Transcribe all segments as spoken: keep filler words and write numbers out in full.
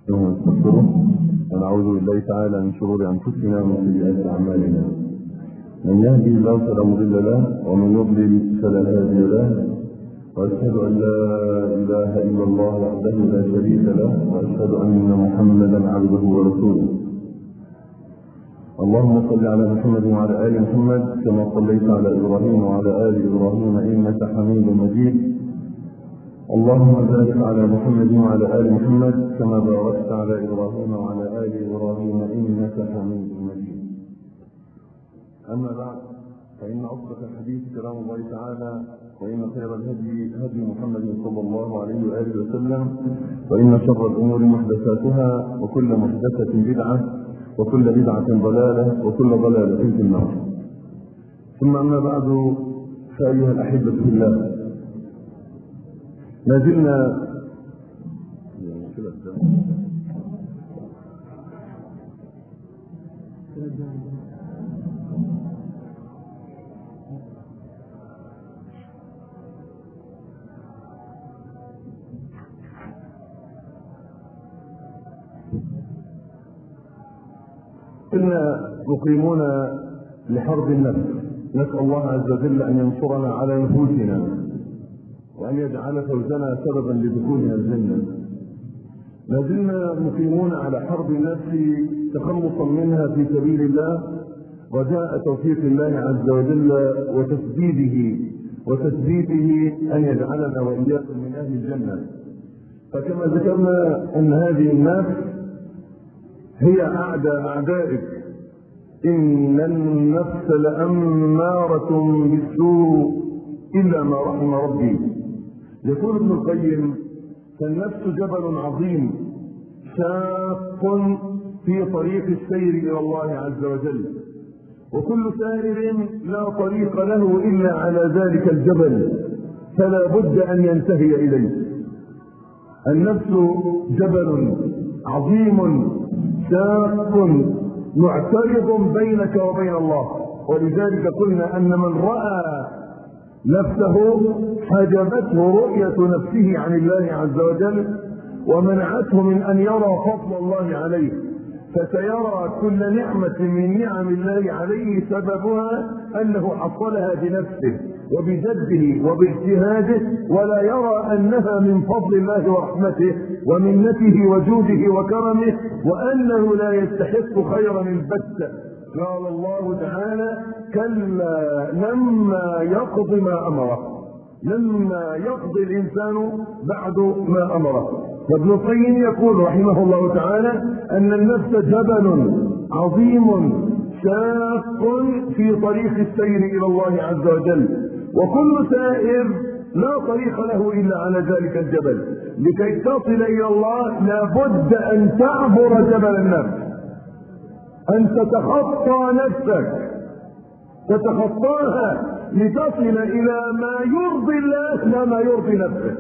ونستغفره ونعوذ بالله تعالى من شرور انفسنا ومن سيئات اعمالنا. من يهدي الله فلا مضل له ومن يضلل فلا هادي له، واشهد ان لا اله الا الله وحده لا شريك له، واشهد ان محمدا عبده ورسوله. اللهم صل على محمد وعلى ال محمد كما صليت على ابراهيم وعلى ال ابراهيم انك حميد مجيد. اللهم بارك على محمد وعلى ال محمد كما باركت على ابراهيم وعلى ال ابراهيم انك حميد مجيد. اما بعد، فان اصدق الحديث كلام الله تعالى، وان خير الهدي هدي محمد صلى الله عليه واله وسلم، وان شر الامور محدثاتها، وكل محدثه بدعه، وكل بدعه ضلاله، وكل ضلاله في النار. ثم اما بعد، فايها الاحبه في الله، ما زلنا كنا مقيمون لحرب النفس. نسأل الله عز وجل أن ينصرنا على نفوسنا، وأن يجعل فوزنا سببا لدخولنا الجنة. ما زلنا مقيمون على حرب النفس تخلصا منها في سبيل الله، رجاء توفيق الله عز وجل وتسديده وتثبيته أن يجعلنا وإياكم من أهل الجنة. فكما ذكرنا أن هذه النفس هي أعدى أعدائك، إن النفس لأمارة بالسوء إلا ما رحم ربي. يقول ابن القيم: فالنفس جبل عظيم شاق في طريق السير إلى الله عز وجل، وكل سائر لا طريق له إلا على ذلك الجبل، فلا بد أن ينتهي إليه. النفس جبل عظيم شاق معترض بينك وبين الله، ولذلك قلنا أن من رأى نفسه حجبته رؤية نفسه عن الله عز وجل، ومنعته من أن يرى فضل الله عليه، فسيرى كل نعمة من نعم الله عليه سببها أنه حصلها بنفسه وبجده وباجتهاده، ولا يرى أنها من فضل الله ورحمته ومنته وجوده وكرمه، وأنه لا يستحق خيرا البتة. قال الله تعالى: كلا لما يقض ما أمره، لما يقضي الإنسان بعد ما أمره. وابن القيم يقول رحمه الله تعالى أن النفس جبل عظيم شاق في طريق السير إلى الله عز وجل، وكل سائر لا طريق له إلا على ذلك الجبل. لكي تصل إلى الله لابد أن تعبر جبل النفس، أن تتخطى نفسك، تتخطاها لتصل إلى ما يرضي الله لا ما يرضي نفسك،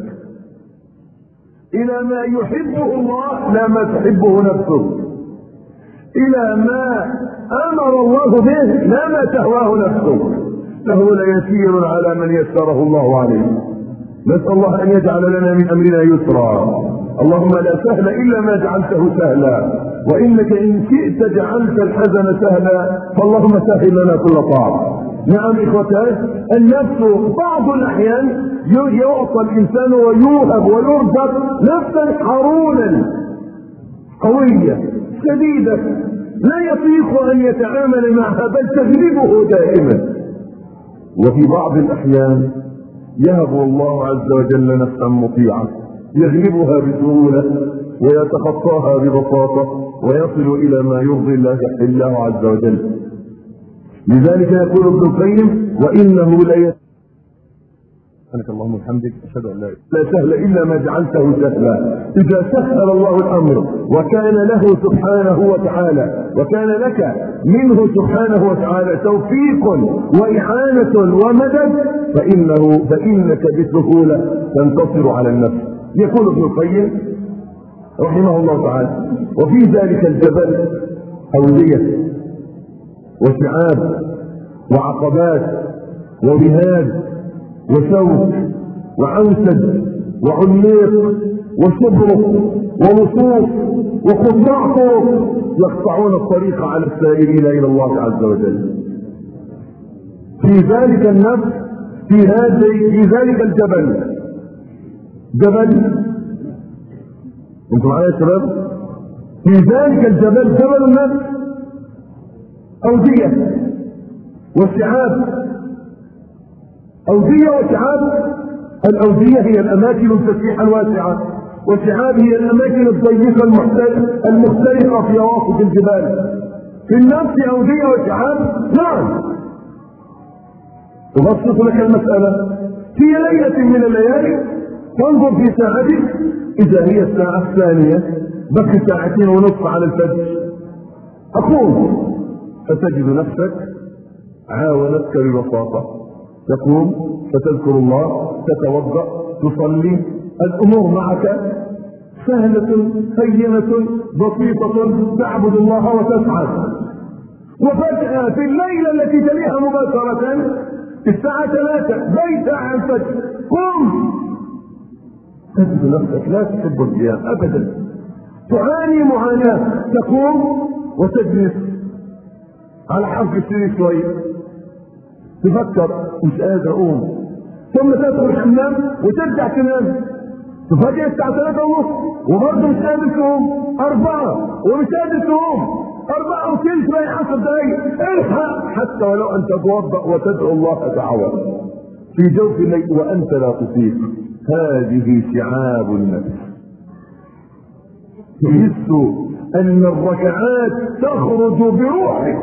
إلى ما يحبه الله لا ما تحبه نفسك، إلى ما أمر الله به لا ما تهواه نفسك. فهو ليسير على من يسره الله عليه. نسأل الله أن يجعل لنا من أمرنا يسرا. اللهم لا سهل إلا ما جعلته سهلا، وإنك إن شئت جعلت الحزن سهلا، فاللهم سهل لنا كل طاعة. نعم إخوتي، النفس بعض الأحيان يعطى الإنسان ويوهب ويرزق نفسا حرونا قوية شديدة لا يطيق أن يتعامل معها، بل تغلبه دائما. وفي بعض الأحيان يهب الله عز وجل نفسا مطيعة يغلبها بسهولة ويتخطاها ببساطة ويصل إلى ما يرضي الله عز وجل. لذلك يقول ابن القيم: وإنه لا سبحانك اللهم وبحمدك أشهد أن لا إله لا سهل إلا ما جعلته سهلا. إذا سهل الله الأمر وكان له سبحانه وتعالى وكان لك منه سبحانه وتعالى توفيق وإعانة ومدد، فإنه فإنك بسهولة تنتصر على النفس. يقول ابن القيم رحمه الله تعالى: وفي ذلك الجبل أودية وشعاب وعقبات وبهاد وشوك وعنسد وعميق وشبرك ولصوص وقطاع طرق يقطعون الطريق على السائرين الى الله عز وجل. في ذلك النفس، في هذا في ذلك الجبل، جبل انتم معايا يا شباب؟ في ذلك الجبل جبل النفس أودية وشعاب. أودية وشعاب. الأودية هي الأماكن الفسيحة الواسعة، والشعاب هي الأماكن الضيقة المختلفة في رواسط الجبال. في النفس أودية وشعاب؟ نعم. تبسط لك المسألة. في ليلة من الليالي تنظر في ساعتك، إذا هي الساعة الثانية بقي ساعتين ونصف على الفجر، أقوم فتجد نفسك عاونتك ببساطة، تقوم فتذكر الله، تتوضأ، تصلي، الأمور معك سهلة هينة بسيطة، تعبد الله وتسعد. وفجأة في الليلة التي تليها مباشرة الساعة ثلاثة بيت على الفجر قم، تجد نفسك لا تحب القيام أبدا، تعاني معاناة، تقوم وتجلس على حرف السرير شوية، تفكر مش قادر أقوم، ثم تدخل الحمام وترجع تنام، تفاجئ الساعة ثلاثة ونص وبرضه مش قادر تقوم، أربعة ومش قادر تقوم، أربعة وثلث بقى عشر دقايق، الحق حتى ولو أن تتوضأ وتدعو الله تعالى في جوف الليل وأنت لا تطيق. هذه شعاب النفس. تحس أن الركعات تخرج بروحك.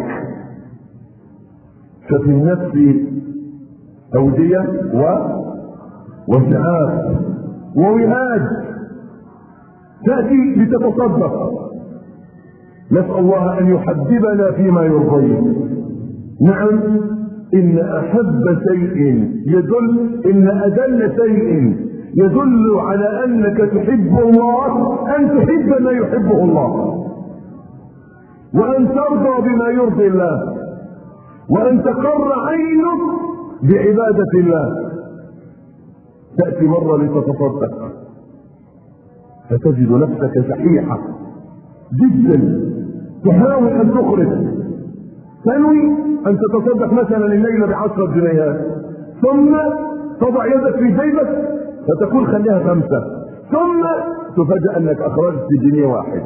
ففي النفس أودية و وشعاب ووهاد، تأتي لتتصدق. نسأل الله أن يحببنا فيما يرضيه. نعم، إن أحب شيء يدل إن أدل شيء يدل على أنك تحب الله أن تحب ما يحبه الله، وأن ترضى بما يرضي الله، وأن تقر عينك بعبادة الله. تأتي مرة لتتصدق فتجد نفسك شحيحة جدا، تحاول أن تخرج، تنوي أن تتصدق مثلا الليلة بعشرة جنيهات، ثم تضع يدك في جيبك فتقول خليها خمسة، ثم تفاجأ أنك أخرجت جنيه واحد.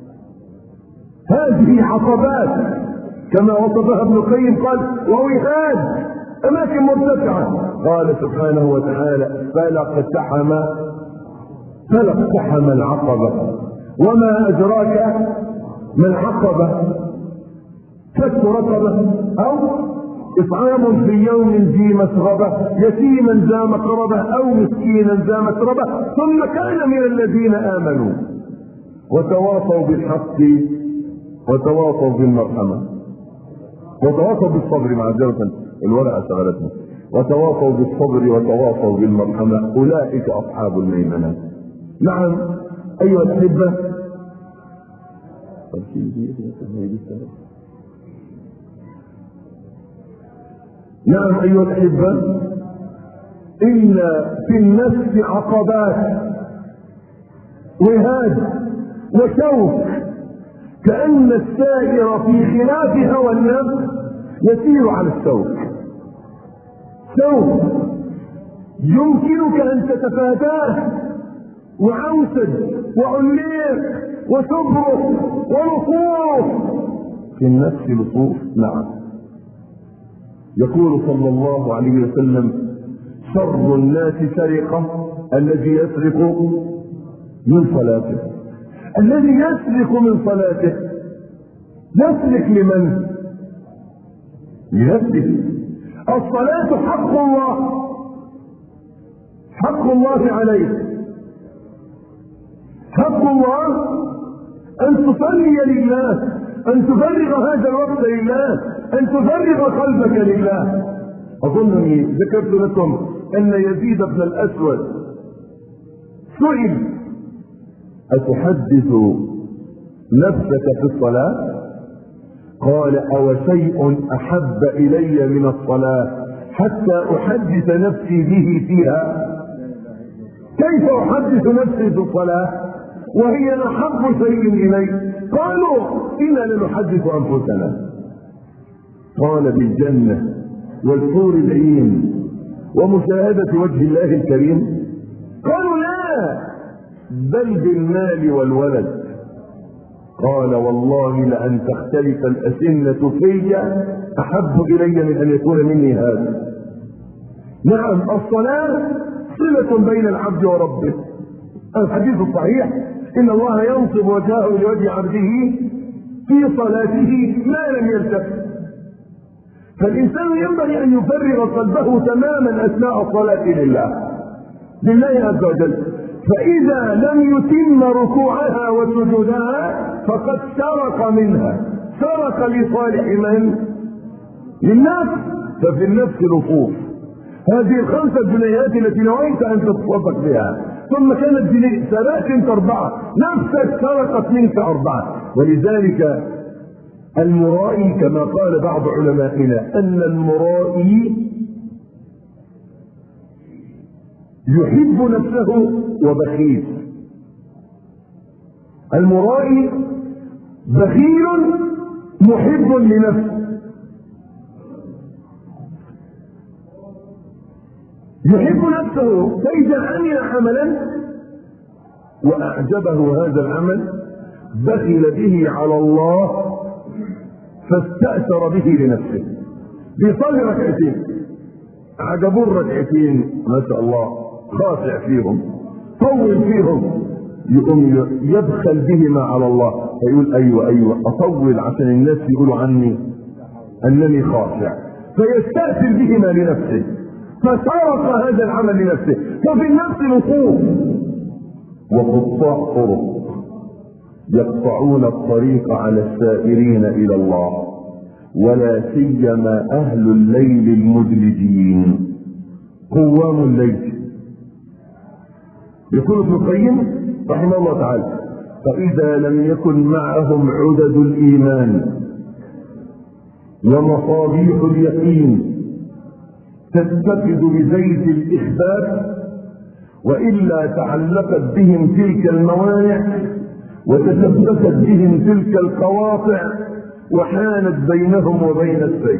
هذه عقبات كما وصفها ابن القيم، قال ووهاد أماكن مرتفعة. قال سبحانه وتعالى فلا اقتحم فلا اقتحم العقبة وما أدراك ما العقبة، فك رقبة أو إطعام في يوم ذي مسغبة يتيما ذا مقربة أو مسكينا ذا مسربة ثم كان من الذين آمنوا وتواصوا بالحق وتواصوا بالمرحمة وتواصوا بالصبر. معذرة الورقة شغلتنا. وتواصوا بالصبر وتواصوا بالمرحمة أولئك أصحاب الميمنة. نعم أيها الأحبة، نعم أيها الأحبة، إن في النفس عقبات وهاد وشوك، كأن السائر في خلاف هوى النفس يسير على الشوك. شوك يمكنك أن تتفاداه، وعوسد وعليق وسبرك ولصوص. في النفس لصوص. نعم. يقول صلى الله عليه وسلم شر الناس سرقة الذي يسرق من صلاته. الذي يسرق من صلاته يسرق لمن؟ لنفسه. الصلاة حق الله، حق الله عليك. حق الله أن تصلي لله، أن تفرغ هذا الوقت لله، أن تفرغ قلبك لله. أظنني ذكرت لكم أن يزيد بن الأسود سئل أتحدث نفسك في الصلاة؟ قال أو شيء أحب إلي من الصلاة حتى أحدث نفسي به فيها؟ كيف أحدث نفسي في الصلاة وهي أحب شيء إلي؟ قالوا إنا لنحدث أنفسنا. قال بالجنة والحور العين ومشاهدة وجه الله الكريم. قالوا لا، بل بالمال والولد. قال والله لأن تختلف الأسنة في أحب إلي من أن يكون مني هذا. نعم، الصلاة صلة بين العبد وربه. الحديث الصحيح إن الله ينصب وجهه لوجه عبده في صلاته ما لم يلتفت. فالإنسان ينبغي أن يفرغ قلبه تماما أثناء الصلاة لله لله عز وجل. فإذا لم يتم ركوعها وسجودها فقد سرق منها، سرق لصالح من؟ للنفس. ففي النفس لصوص. هذه الخمسة جنيهات التي نويت أن تتصدق بها ثم كانت جنيه، سرقت انت أربعة، نفسك سرقت منك أربعة. ولذلك المرائي كما قال بعض علمائنا أن المرائي يحب نفسه وبخيل. المرائي بخيل محب لنفسه. يحب نفسه فإذا عمل عملا وأعجبه هذا العمل بخل به على الله فاستأثر به لنفسه. بيصلي ركعتين، عجبوه الركعتين ما شاء الله، خاشع فيهم، طول فيهم، يقوم يبخل بهما على الله فيقول ايوه ايوه اطول عشان الناس يقولوا عني انني خاشع، فيستأثر بهما لنفسه فسرق هذا العمل لنفسه. ففي النفس نصوص وقطاع طرق يقطعون الطريق على السائرين الى الله ولا سيما اهل الليل المدلجين قوام الليل. يقول ابن القيم رحمه الله تعالى فاذا لم يكن معهم عدد الايمان ومصابيح اليقين تتفد بزيت الاخبار والا تعلقت بهم تلك الموانع وتثبتت بهم تلك القواطع وحانت بينهم وبين السيف.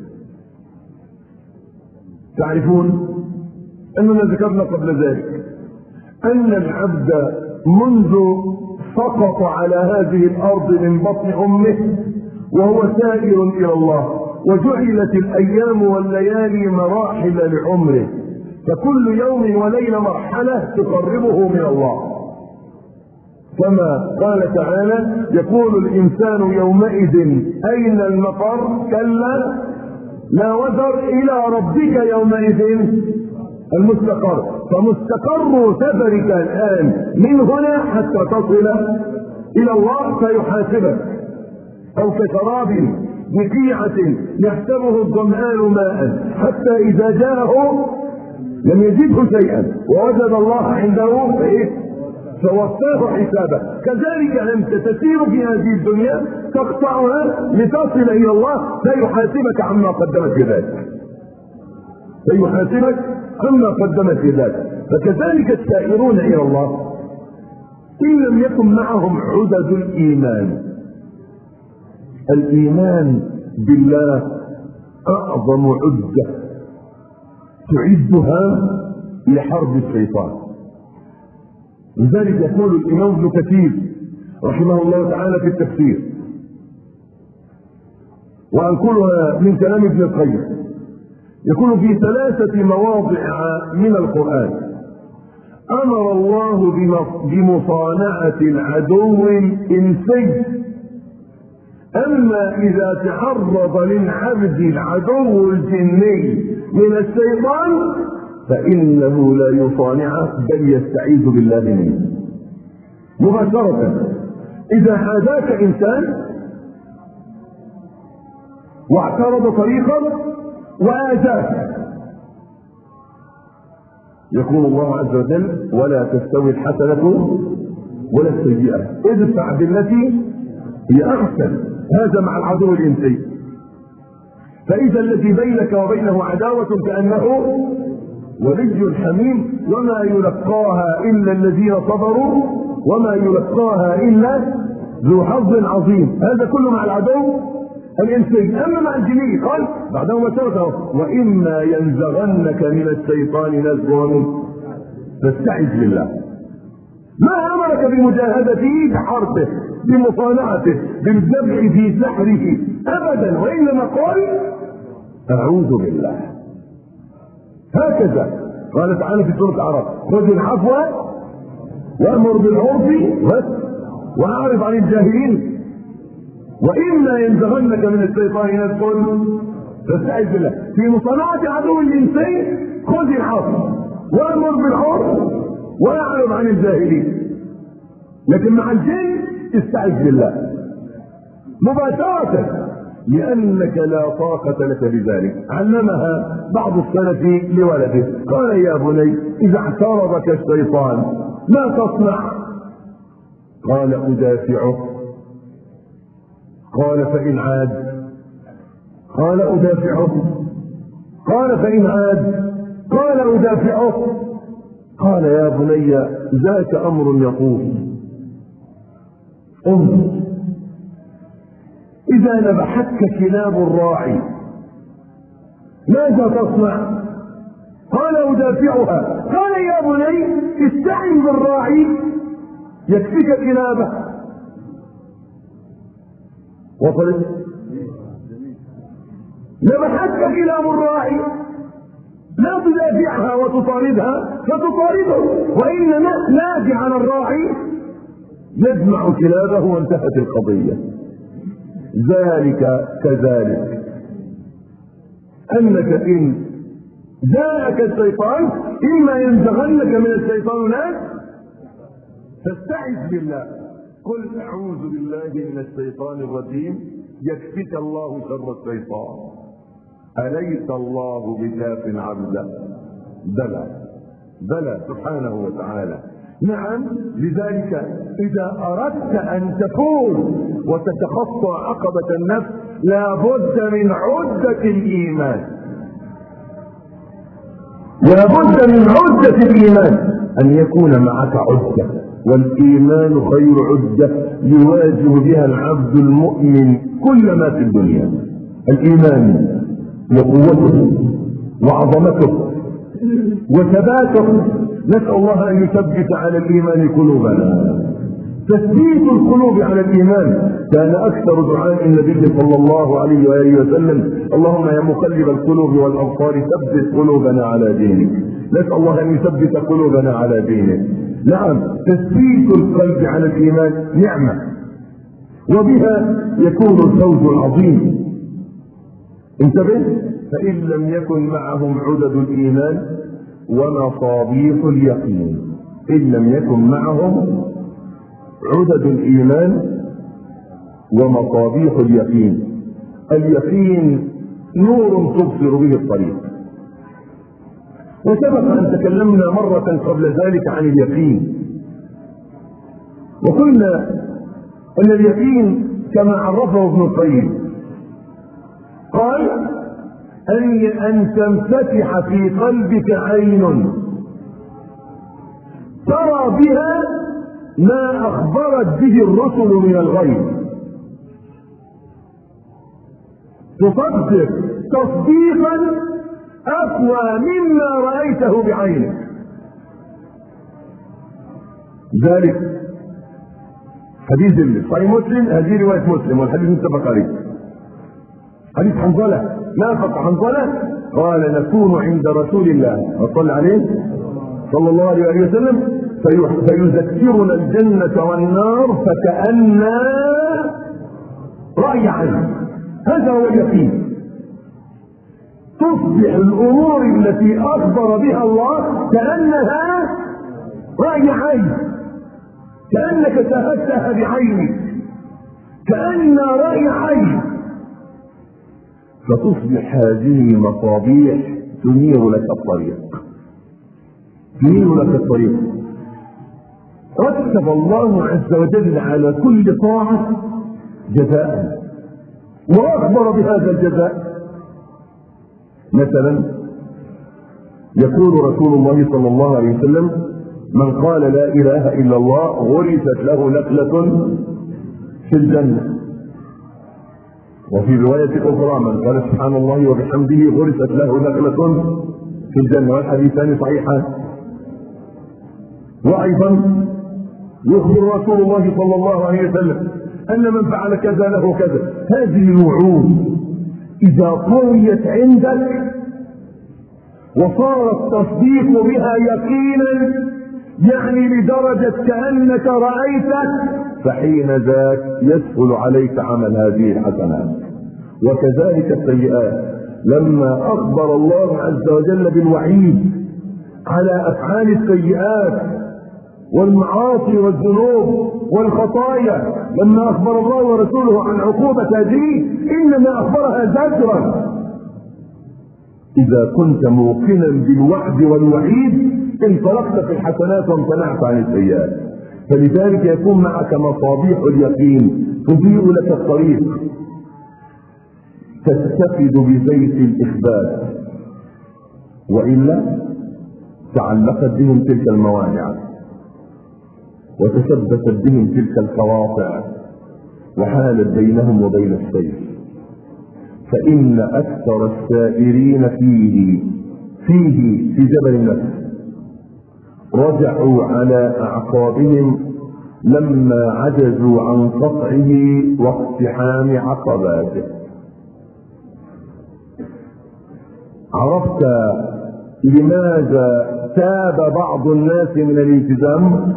تعرفون اننا ذكرنا قبل ذلك ان العبد منذ سقط على هذه الارض من بطن امه وهو سائر الى الله وجعلت الايام والليالي مراحل لعمره، فكل يوم وليله مرحله تقربه من الله. كما قال تعالى يقول الانسان يومئذ اين المفر كلا لا وزر الى ربك يومئذ المستقر. فمستقر سفرك الان من هنا حتى تصل الى الله فيحاسبك. او كشراب بقيعة يحسبه الظمآن ماء حتى اذا جاءه لم يجده شيئا ووجد الله عنده فايه فوفاه حسابه. كذلك انت تسير في هذه الدنيا تقطعها لتصل الى الله فيحاسبك عما قدمت يداك فيحاسبك عما قدمت يداك. فكذلك السائرون الى الله ان لم يكن معهم عدد الايمان. الايمان بالله اعظم عدة تعدها لحرب الشيطان. لذلك يقول الامام ابن كثير رحمه الله تعالى في التفسير وانقلها من كلام ابن القيم، يقول في ثلاثة مواضع من القرآن امر الله بمصانعة العدو الانسي، اما اذا تعرض للعبد العدو الجني من الشيطان فانه لا يصانعه بل يستعيذ بالله منه مباشرة. اذا حاذاك انسان واعترض طريقا واذاك يقول الله عز وجل ولا تستوي الحسنة ولا السيئة ادفع بالتي هي احسن. هذا مع العدو الانسي. فاذا الذي بينك وبينه عداوة كأنه ولي حميم وما يلقاها إلا الذين صبروا وما يلقاها إلا ذو حظ عظيم. هذا كله مع العدو الإنسي. أما مع الجني قال بعدما سبقه وإما ينزغنك من الشيطان نزغ فاستعذ بالله. ما أمرك بمجاهدته بحربه بمصانعته بالذبح في سحره أبدا، وإنما قال أعوذ بالله. هكذا قال تعالى في سورة الأعراف خذ العفو وأمر بالعرف وأعرض عن الجاهلين وإما ينزغنك من الشيطان نزغ فاستعذ بالله. في مصانعة عدو الإنسان خذ العفو وأمر بالعرف وأعرض عن الجاهلين، لكن مع الجن استعذ بالله مباشرة لأنك لا طاقة لك بذلك. علمها بعض السلف لولده قال يا بني إذا اعترضك الشيطان ما تصنع؟ قال أدافعه. قال فإن عاد؟ قال أدافعه. قال فإن عاد؟ قال أدافعه. قال يا بني ذاك أمر يطوف. انظر إذا نبحتك كلاب الراعي ماذا تصنع؟ قال أدافعها. قال يا بني استعن بالراعي يكفيك كلابه. وصلت؟ نبحتك كلاب الراعي لا تدافعها وتطاردها فتطارده، وإنما نادع على الراعي يجمع كلابه وانتهت القضية. ذلك كذلك أنك إن جاءك الشيطان إما ينزغنك من الشيطان ناس فاستعذ بالله قل أعوذ بالله من الشيطان الرجيم يكفيك الله شر الشيطان أليس الله بكاف عبده؟ بلى بلى سبحانه وتعالى. نعم، لذلك إذا أردت أن تفوز وتتخطى عقبة النفس لابد من عدة الإيمان. لابد من عدة الإيمان أن يكون معك عدة، والإيمان خير عدة يواجه بها العبد المؤمن كل ما في الدنيا. الإيمان وقوته وعظمته وثباته. نسأل الله أن يثبت على الإيمان قلوبنا. تثبيت القلوب على الإيمان كان أكثر دعاء النبي صلى الله عليه وآله وسلم اللهم يا مقلب القلوب والأبصار ثبت قلوبنا على دينك. نسأل الله أن يثبت قلوبنا على دينه. نعم، تثبيت القلب على الإيمان نعمة، وبها يكون الفوز العظيم. انتبه، فإن لم يكن معهم عدد الإيمان ومصابيح اليقين. إن لم يكن معهم عدد الإيمان ومصابيح اليقين. اليقين نور تبصر به الطريق، وسبق أن تكلمنا مرة قبل ذلك عن اليقين، وقلنا أن اليقين كما عرفه ابن القيم قال أن أن تنفتح في قلبك عين ترى بها ما أخبرت به الرسل من الغيب، تصدق تصديقا أقوى مما رأيته بعينك. ذلك حديث صحيح مسلم، هذه رواية مسلم والحديث متفق عليه. حديث حنظلة، نافق حنظلة قال نكون عند رسول الله وصلى عليه صلى الله عليه وسلم فيذكرنا الجنة والنار فكأننا رأي عين. هذا هو اليقين. تصبح الأمور التي أخبر بها الله كأنها رأي عين، كأنك شاهدتها بعينك، كأن رأي عين، فتصبح هذه المصابيح تنير لك الطريق، تنير لك الطريق. رتب الله عز وجل على كل طاعة جزاء وأخبر بهذا الجزاء. مثلا يقول رسول الله صلى الله عليه وسلم: من قال لا اله الا الله غرست له نخلة في الجنة. وفي رواية اخرى: من قال سبحان الله وبحمده غرست له نخلة في الجنة. والحديثان صحيحان. وايضا يخبر رسول الله صلى الله عليه وسلم ان من فعل كذا له كذا. هذه الوعود اذا قويت عندك وصار التصديق بها يقينا، يعني لدرجة كأنك رأيته، فحين ذاك يسهل عليك عمل هذه الحسنات. وكذلك السيئات، لما أخبر الله عز وجل بالوعيد على أفعال السيئات والمعاصي والذنوب والخطايا، لما أخبر الله ورسوله عن عقوبة هذه إنما أخبرها زجرا. إذا كنت موقنا بالوعد والوعيد انطلقت في الحسنات وامتنعت عن السيئات. فلذلك يكون معك مصابيح اليقين تضيء لك الطريق، تستفد بزيت الإخبات، وإلا تعلقت بهم تلك الموانع وتثبتت بهم تلك القواطع وحالت بينهم وبين السيف. فإن أكثر السائرين فيه فيه في جبل النفس رجعوا على أعقابهم لما عجزوا عن قطعه واقتحام عقباته. عرفت لماذا تاب بعض الناس من الالتزام؟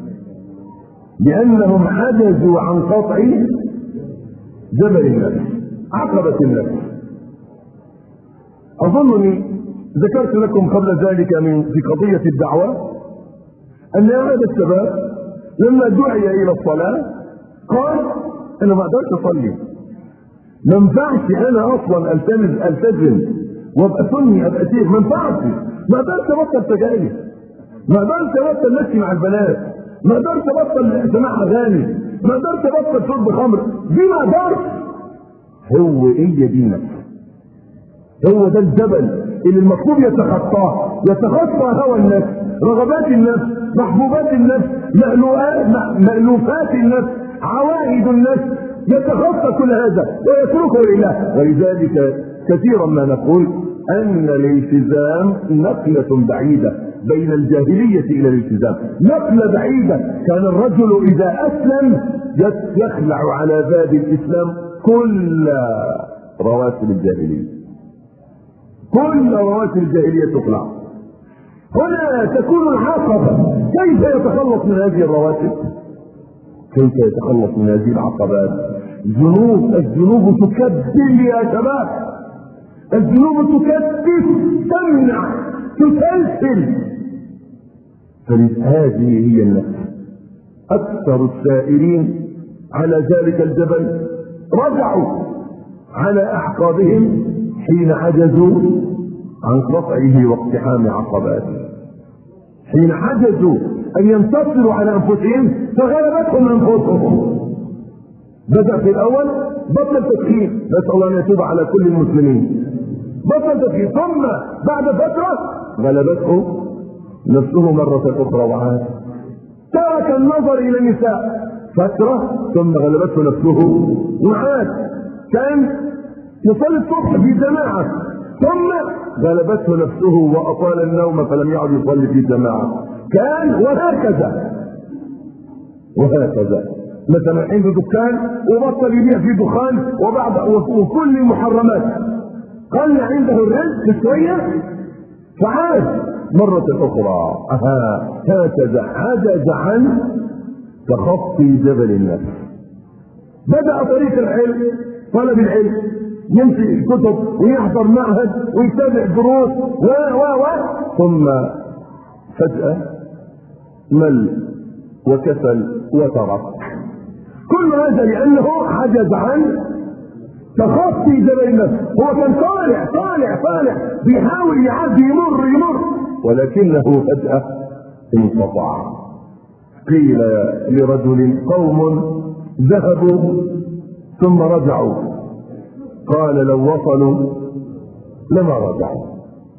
لأنهم عجزوا عن قطع جبل النفس، عقبة النفس. أظنني ذكرت لكم قبل ذلك من في قضية الدعوة أن هذا الشباب لما دعي إلى الصلاة قال: أنا ما أقدرش أصلي، ما ينفعش أنا أصلا ألتزم ألتزم وأبقى سني أبقى شيخ، ما ينفعش، ما أقدرش أبطل سجاير، ما أقدرش أبطل نفسي مع البنات، ما أقدرش أبطل سماع أغاني، ما أقدرش أبطل شرب خمر، دي ما أقدرش. هو إيه دي نفسه؟ هو ده الجبل اللي المطلوب يتخطاه، يتخطى هوى النفس، رغبات النفس، محبوبات النفس، مألوفات النفس، عوائد النفس، يتخطى كل هذا ويتركه لله. ولذلك كثيرا ما نقول أن الالتزام نقلة بعيدة بين الجاهلية إلى الالتزام، نقلة بعيدة. كان الرجل إذا أسلم يخلع على باب الإسلام كل رواسب الجاهلية، كل رواسب الجاهلية تخلع. هنا تكون العقبة، كيف يتخلص من هذه الرواسب؟ كيف يتخلص من هذه العقبات؟ الذنوب الذنوب تكدل يا شباب، الذنوب تكدس، تمنع، تسلسل. فهذه هي النفس. أكثر السائرين على ذلك الجبل رجعوا على أعقابهم حين عجزوا عن قطعه واقتحام عقباته، حين عجزوا أن ينتصروا على أنفسهم فغلبتهم أنفسهم. بدأ في الأول بطل تدخين، نسأل الله أن يتوب على كل المسلمين، بطل تدخين، ثم بعد فترة غلبته نفسه مرة أخرى وعاد، ترك النظر إلى النساء فترة ثم غلبته نفسه وعاد، كان يصلي الصبح في جماعة ثم غلبته نفسه وأطال النوم فلم يعد يصلي في جماعة، كان وهكذا وهكذا. مثلا عنده دكان وبطل يبيع فيه دخان وبعد وكل المحرمات، قل عنده الرزق شوية فعاد مرة أخرى. أها هكذا عجز عن تخطي جبل النفس. بدأ طريق العلم، طلب العلم، يمشي كتب ويحضر معهد ويتابع دروس و و و ثم فجأة مل وكسل وترك. كل هذا لأنه عجز عن تخطي جبل النفس. هو كان طالع طالع طالع بيحاول يعدي يمر يمر ولكنه فجأة انقطع. قيل لرجل قوم ذهبوا ثم رجعوا، قال لو وصلوا لما رجعوا.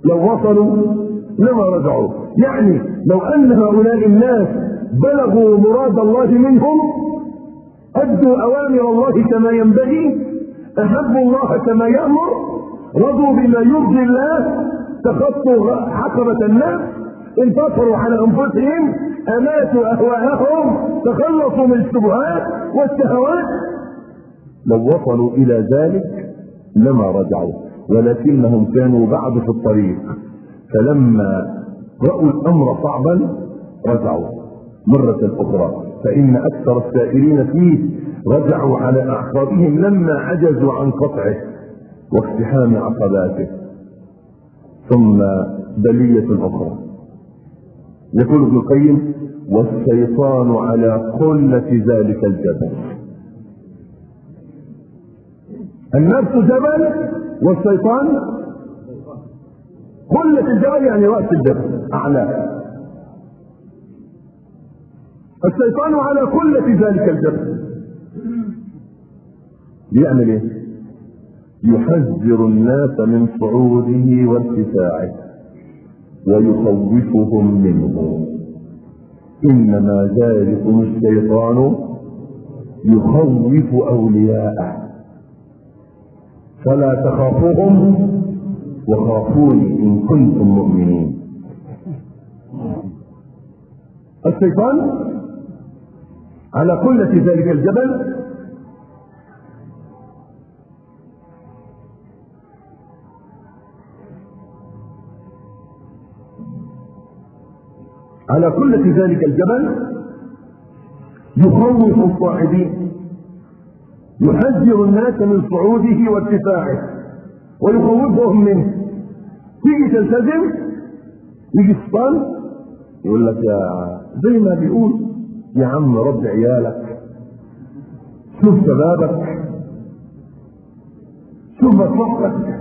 لو وصلوا لما رجعوا. يعني لو أن هؤلاء الناس بلغوا مراد الله منهم، أدوا أوامر الله كما ينبغي، أحبوا الله كما يأمر، رضوا بما يرضي الله، تخطوا حقبة الناس، انتصروا على أنفسهم، أماتوا أهواءهم، تخلصوا من الشبهات والشهوات، لو وصلوا إلى ذلك لما رجعوا، ولكنهم كانوا بعد في الطريق، فلما رأوا الأمر صعبا رجعوا مرة أخرى. فإن أكثر السائرين فيه رجعوا على أعقابهم لما عجزوا عن قطعه واقتحام عقباته. ثم بلية أخرى، يقول ابن القيم: والشيطان على قلة ذلك الجبل. النفس جبل والشيطان قلة الجبل، يعني رأس الجبل أعلاه. الشيطان على قلة ذلك الجبل بيعمل ايه؟ يحذر الناس من صعوده وارتفاعه ويخوفهم منه. انما ذلكم الشيطان يخوف اولياءه فلا تخافوهم وخافوني ان كنتم مؤمنين. الشيطان على قلة ذلك الجبل على قلة ذلك الجبل يخوف الصاعدين، يحذر الناس من صعوده وارتفاعه ويخوفهم منه. تيجي تلتزم يجي الشيطان يقول لك يا زي ما بيقول يا عم رب عيالك، شوف شبابك، شوف مصلحتك،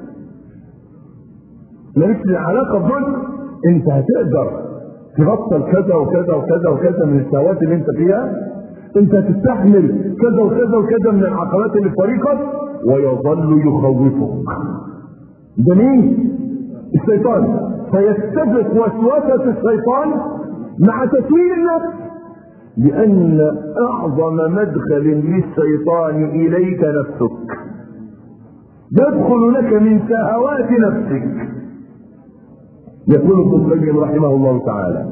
مالكش علاقه بدول، انت هتقدر تبطل كذا وكذا وكذا وكذا من الشهوات اللي انت فيها، انت هتستحمل كذا وكذا وكذا من العقبات اللي في طريقك، ويظل يخوفك. ده مين؟ الشيطان. فيتفق وسوسة الشيطان مع تسويل النفس، لأن أعظم مدخل للشيطان إليك نفسك، يدخل لك من شهوات نفسك. يقول ابن القيم رحمه الله تعالى: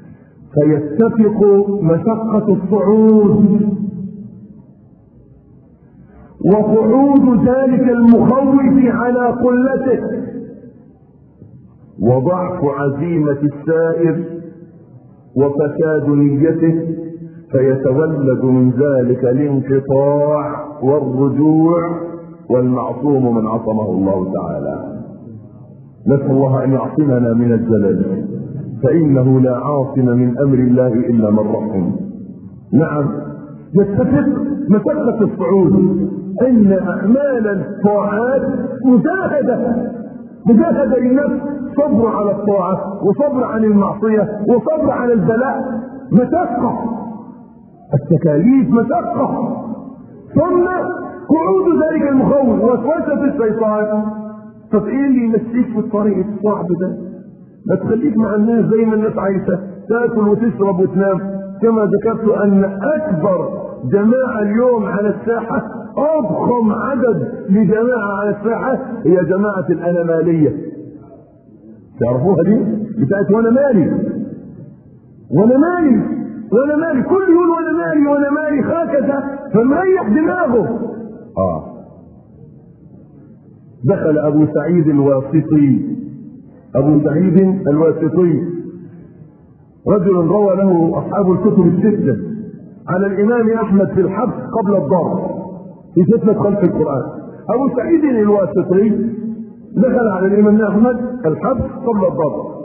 فيتفق مشقة الصعود وقعود ذلك المخوف على قلته وضعف عزيمة السائر وفساد نيته، فيتولد من ذلك الانقطاع والرجوع والمعصوم من عصمه الله تعالى. نسأل الله أن يعصمنا من الزلل، فإنه لا عاصم من أمر الله إلا من رحم. نعم، يتفق مشقة الصعود أن أعمال الطاعات مجاهدة مجاهدة للنفس، صبر على الطاعة وصبر عن المعصية وصبر على البلاء، مشقة، التكاليف مشقة. ثم قعود ذلك المخوف ووسوسة الشيطان. طب ايه اللي يمشيك في الطريق الصعب ده؟ ما تخليك مع الناس زي ما الناس عايشة، تاكل وتشرب وتنام. كما ذكرت ان اكبر جماعة اليوم على الساحة، اضخم عدد لجماعة على الساحة هي جماعة الانمالية. تعرفوها دي؟ بتاعت وانا مالي وانا مالي وانا مالي، كل يقول وانا مالي وانا مالي هكذا، فمريح دماغه. اه دخل ابو سعيد الواسطي ابو سعيد الواسطي رجل روى له اصحاب الكتب الستة على الامام احمد في الحبس قبل الضرب في فتنة خلق القرآن. ابو سعيد الواسطي دخل على الامام احمد الحبس قبل الضرب.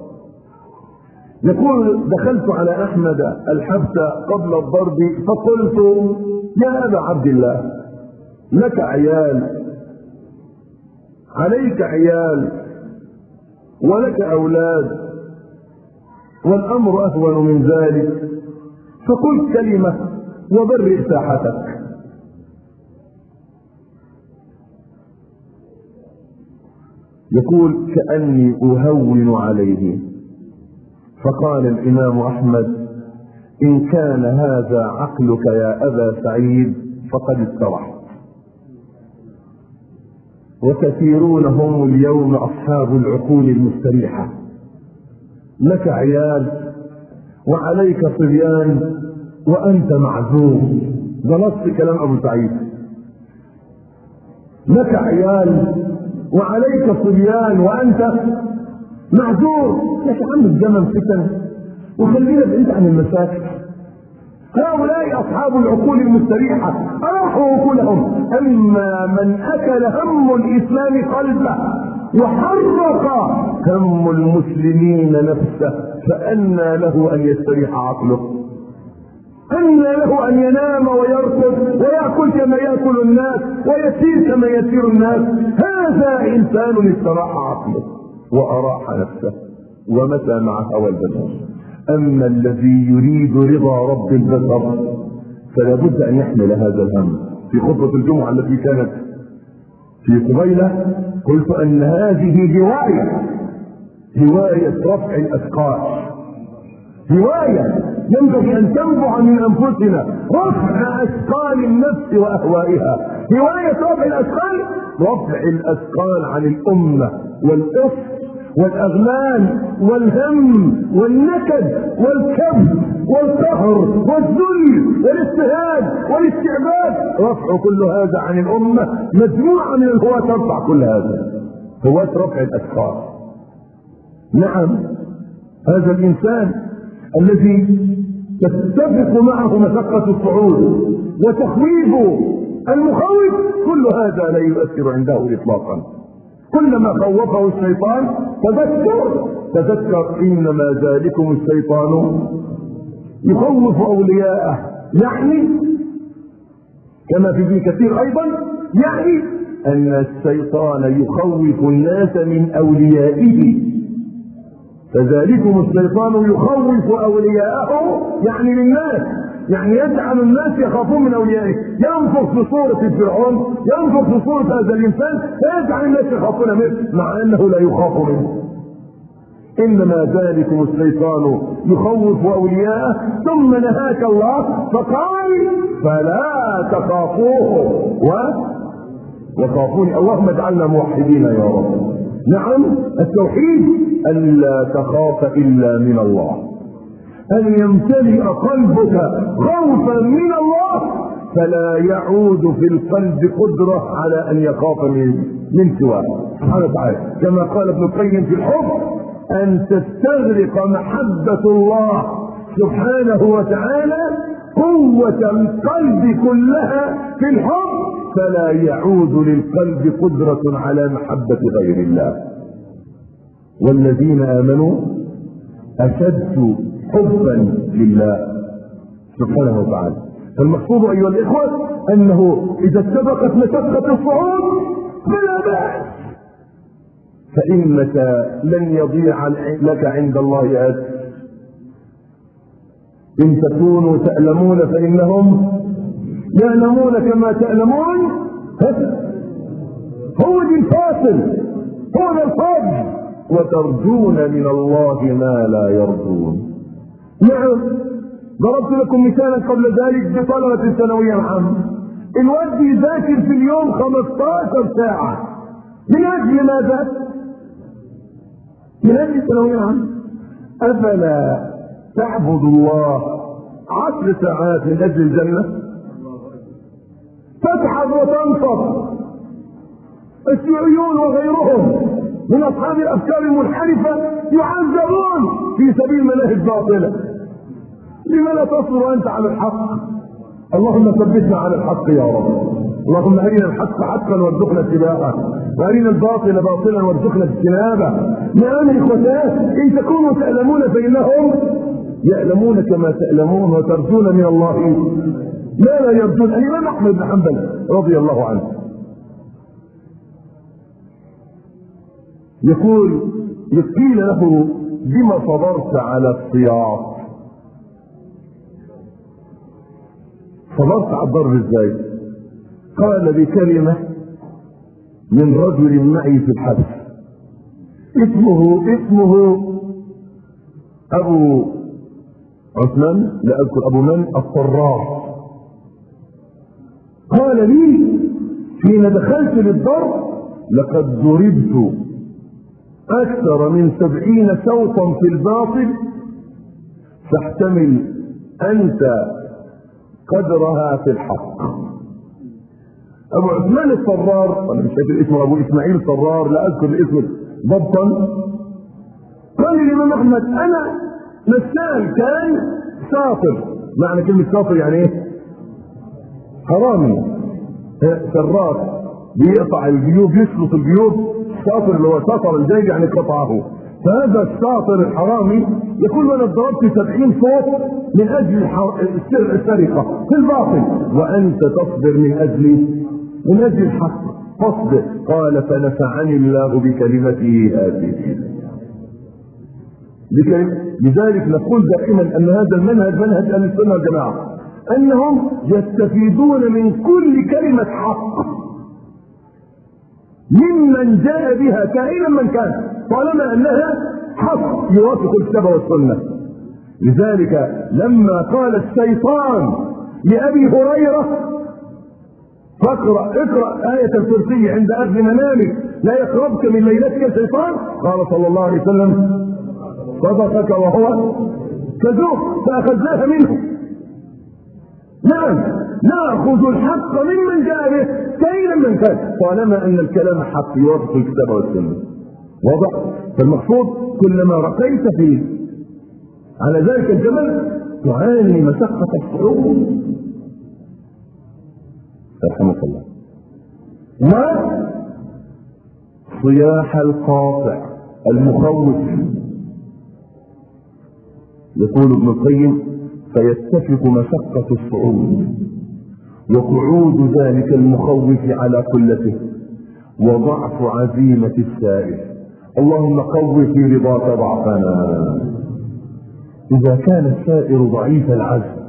يقول: دخلت على احمد الحبس قبل الضرب فقلت: يا ابا عبد الله، لك عيال، عليك عيال، ولك اولاد، والامر اهون من ذلك، فقل كلمة وبرئ ساحتك. يقول كأني أهون عليه. فقال الإمام أحمد إن كان هذا عقلك يا أبا سعيد فقد استرحت. وكثيرون هم اليوم أصحاب العقول المستريحة، لك عيال وعليك صبيان وأنت معذور. ده نص كلام أبو سعيد، لك عيال وعليك صبيان وأنت معذور. يا عم الزمن فتن وخلينا بعيد عن المساكن. هؤلاء أصحاب العقول المستريحة أراحوا عقولهم. أما من أكل هم الإسلام قلبه وحرق هم المسلمين نفسه فأنى له أن يستريح عقله، أنى له أن ينام ويرقد ويأكل كما يأكل الناس ويسير كما يسير الناس. هذا إنسان استراح عقله وأراح نفسه ومتى مع هوى البشر. أما الذي يريد رضا رب البشر فلا بد أن يحمل هذا الهم. في خطبة الجمعة التي كانت في قبيلة قلت أن هذه هواية، هواية رفع الأثقال، هواية ينبغي أن تنبع من أنفسنا، رفع أثقال النفس وأهوائها. هواية رفع الأثقال، رفع الأثقال عن الأمة والأسر والأغلال والهم والنكد والكبت والقهر والذل والاضطهاد والاستعباد. رفع كل هذا عن الأمة مجموعة من الهواة ترفع كل هذا، هواة رفع الأثقال. نعم، هذا الإنسان الذي تتفق معه مشقة الصعود وتخويف المخوف كل هذا لا يؤثر عنده إطلاقا. كلما خوفه الشيطان تذكر تذكر إنما ذلكم الشيطان يخوف أولياءه، يعني كما في ابن كثير أيضا يعني أن الشيطان يخوف الناس من أوليائه. فذلكم الشيطان يخوف أولياءه يعني للناس، يعني يجعل الناس يخافون من أوليائه. ينفخ في صورة فرعون، ينفخ في صورة هذا الإنسان فيجعل الناس يخافون منه مع أنه لا يخاف منه. إنما ذلكم الشيطان يخوف أولياءه. ثم نهاك الله فقال فلا تخافوه و وخافوني. اللهم اجعلنا موحدين يا رب. نعم، التوحيد ألا تخاف إلا من الله، أن يمتلئ قلبك خوفا من الله فلا يعود في القلب قدرة على أن يخاف من من سواه سبحانه وتعالى. كما قال ابن القيم في الحب أن تستغرق محبة الله سبحانه وتعالى قوة القلب كلها في الحب فلا يعود للقلب قدرة على محبة غير الله. والذين آمنوا أشد حبا لله سبحانه وتعالى. فالمقصود أيها الإخوة أنه إذا اتفقت مشقة الصعود فلا بأس، فإنك لن يضيع لك عند الله أجر. إن تكونوا تألمون فإنهم يألمون كما تألمون. هو دي الفاصل، هو ده الفرق. وترجون من الله ما لا يرجون. نعم، ضربت لكم مثالا قبل ذلك بطلبة الثانوية العامة. الواد يذاكر في اليوم خمسة عشر ساعة من أجل ماذا؟ من أجل الثانوية العامة. أفلا تعبد الله عشر ساعات من أجل الجنة؟ تتعب وتنصف. الشيوعيون وغيرهم من أصحاب الأفكار المنحرفة يعذبون في سبيل مناهج باطلة. لما لا تصبر أنت على الحق؟ اللهم ثبتنا على الحق يا رب. اللهم أرنا الحق حقا وارزقنا اتباعه، وأرنا الباطل باطلا وارزقنا اجتنابه. نعم إخوتاه، إن تكونوا تألمون فإنهم يألمون كما تألمون وترجون من الله ما لا يرجون. الإمام أحمد بن حنبل رضي الله عنه يقول قيل له بما صبرت على الصياط؟ صبرت على الضرب ازاي؟ قال بكلمة من رجل معي في الحبس اسمه اسمه ابو عثمان، لا اذكر ابو من، الطرار. قال لي حين دخلت للضرب: لقد ضربت اكثر من سبعين سوطا في الباطل، فاحتمل انت قدرها في الحق. ابو عثمان الطرار، انا مش فاكر اسمه، ابو اسماعيل الطرار، لا اذكر الاسم ضبطا، قال لي الامام احمد: انا نسال كان ساطر. معنى كلمه ساطر يعني ايه؟ حرامي، سراق، بيقطع الجيوب، يسلط الجيوب. ساطر اللي هو ساطر الجيب يعني قطعه. فهذا الساطر الحرامي يقول: انا ضربت سبعين صوت من اجل السرقه في الباطل، وانت تصبر من اجل من اجل الحق، فاصبر. قال: فنفعني الله بكلمته هذه. لذلك نقول دائما ان هذا المنهج منهج اهل السنه والجماعه، انهم يستفيدون من كل كلمه حق ممن جاء بها كائنا من كان، طالما انها حق يوافق الكتاب والسنه. لذلك لما قال الشيطان لابي هريره: فاقرا اقرا آية الكرسي عند أخذ منامك لا يقربك من ليلتك الشيطان، قال صلى الله عليه وسلم: صدقك وهو كذوب، فأخذناها منه. نعم، نأخذ الحق ممن جاء به كائنا من كان، طالما أن الكلام حق يوافق الكتاب والسنة. واضح؟ فالمقصود كلما رقيت فيه على ذلك الجبل تعاني مشقة الصعود. رحمك الله. وصياح القاطع المخوف. يقول ابن القيم: فيتفق مشقة الصعود وقعود ذلك المخوف على قلته وضعف عزيمة السائر. اللهم قو في رضاك ضعفنا. إذا كان السائر ضعيف العزم،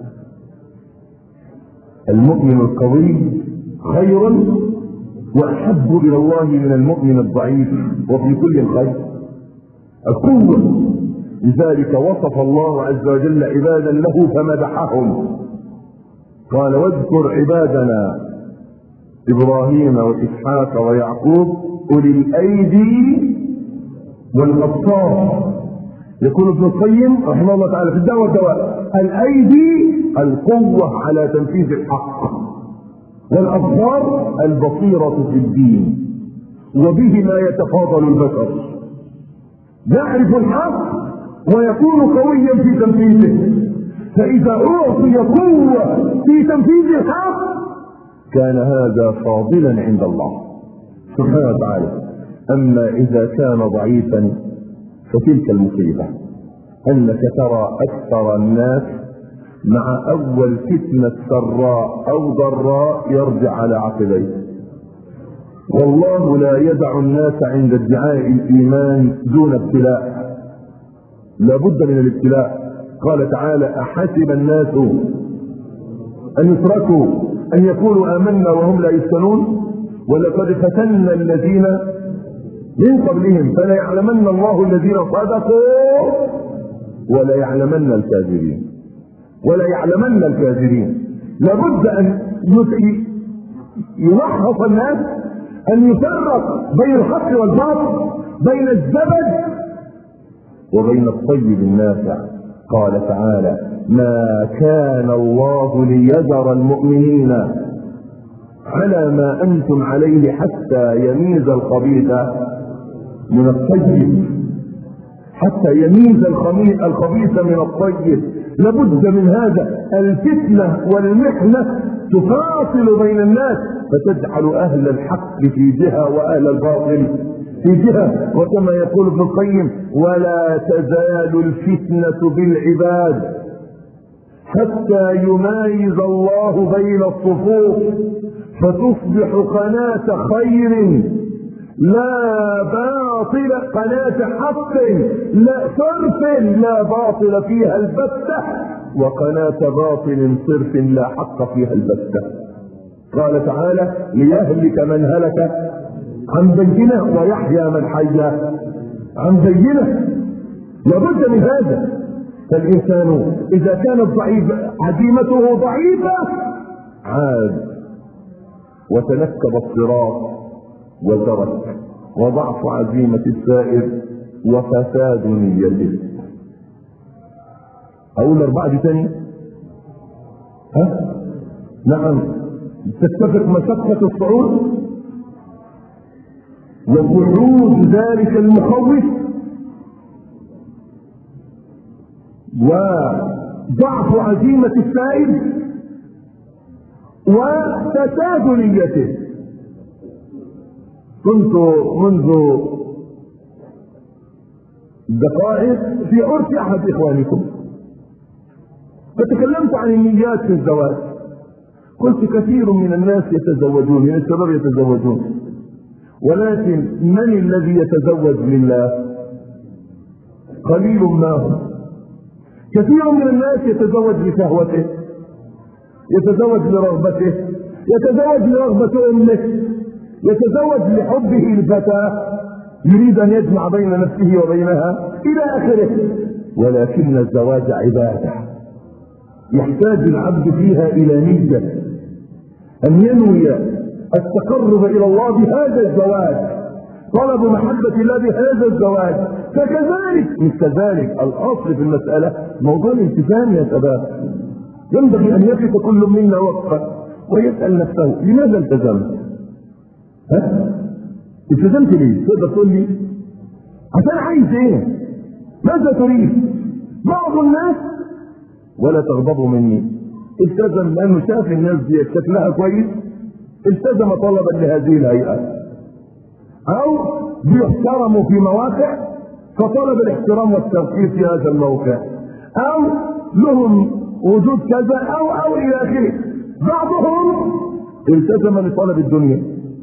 المؤمن القوي خير واحب الى الله من المؤمن الضعيف، وفي كل خير القوه. لذلك وصف الله عز وجل عبادا له فمدحهم، قال: واذكر عبادنا ابراهيم واسحاق ويعقوب اولي الايدي والابصار. يقول ابن القيم رحمه الله تعالى في الدعوه والدواء: الايدي القوه على تنفيذ الحق، والابصار البصيره في الدين، وبهما يتفاضل البشر. يعرف الحق ويكون قويا في تنفيذه، فاذا اعطي قوه في تنفيذ الحق كان هذا فاضلا عند الله سبحانه وتعالى. اما اذا كان ضعيفا فتلك المصيبه، انك ترى اكثر الناس مع اول فتنه سراء او ضراء يرجع على عقبيه. والله لا يدع الناس عند ادعاء الايمان دون ابتلاء، لابد من الابتلاء. قال تعالى: احسب الناس ان يتركوا ان يقولوا امنا وهم لا يفتنون ولقد فتنا الذين من قبلهم فلا يعلمن الله الذين صدقوا ولا يعلمن الكاذبين ولا يعلمن الكاذبين. لابد ان يلخص الناس، ان يفرق بين الحق والباطل، بين الزبد وبين الطيب النافع. قال تعالى: ما كان الله ليذر المؤمنين على ما انتم عليه حتى يميز الخبيث من الطيب، حتى يميز الخبيث من الطيب. لابد من هذا. الفتنة والمحنة تفاصل بين الناس، فتجعل اهل الحق في جهة واهل الباطل في جهة. وكما يقول ابن القيم: ولا تزال الفتنة بالعباد حتى يميز الله بين الصفوف فتصبح قناة خير لا باطل، قناة حق لا صرف لا باطل فيها البتة، وقناة باطل صرف لا حق فيها البتة. قال تعالى: ليهلك من هلك عن بينة ويحيى من حي عن بينة، لابد من هذا. فالإنسان إذا كانت ضعيف عزيمته ضعيفة عاد وتنكب الصراط وترك، وضعف عزيمة السائر وفساد نيته. أقول أربعة دي تاني؟ ها؟ نعم. تتفق مشقة الصعود وصعود ذلك المخوف وضعف عزيمة السائر وفساد نيته. كنت منذ دقائق في عرس أحد إخوانكم فتكلمت عن النيات في الزواج. قلت كثير من الناس يتزوجون، من الشباب يتزوجون، ولكن من الذي يتزوج لله؟ قليل ما هم. كثير من الناس يتزوج لشهوته، يتزوج لرغبته، يتزوج لرغبة أمه، يتزوج لحبه لفتاة يريد أن يجمع بين نفسه وبينها إلى آخره. ولكن الزواج عبادة يحتاج العبد فيها إلى نية، أن ينوي التقرب إلى الله بهذا الزواج، طلب محبة الله بهذا الزواج. فكذلك مش كذلك الأصل في المسألة موضوع الالتزام يا شباب. ينبغي أن يقف كل منا وقفة ويسأل نفسه لماذا التزمت؟ ها؟ التزمت ليه؟ تقدر تقول لي عشان عايز ايه؟ ماذا تريد؟ بعض الناس ولا تغضبوا مني التزم لانه شاف الناس دي شكلها كويس التزم طلبا لهذه الهيئه، او بيحترموا في مواقع فطلب الاحترام والتوقير في هذا الموقع، او لهم وجود كذا او او الى اخره. بعضهم التزم لطلب الدنيا،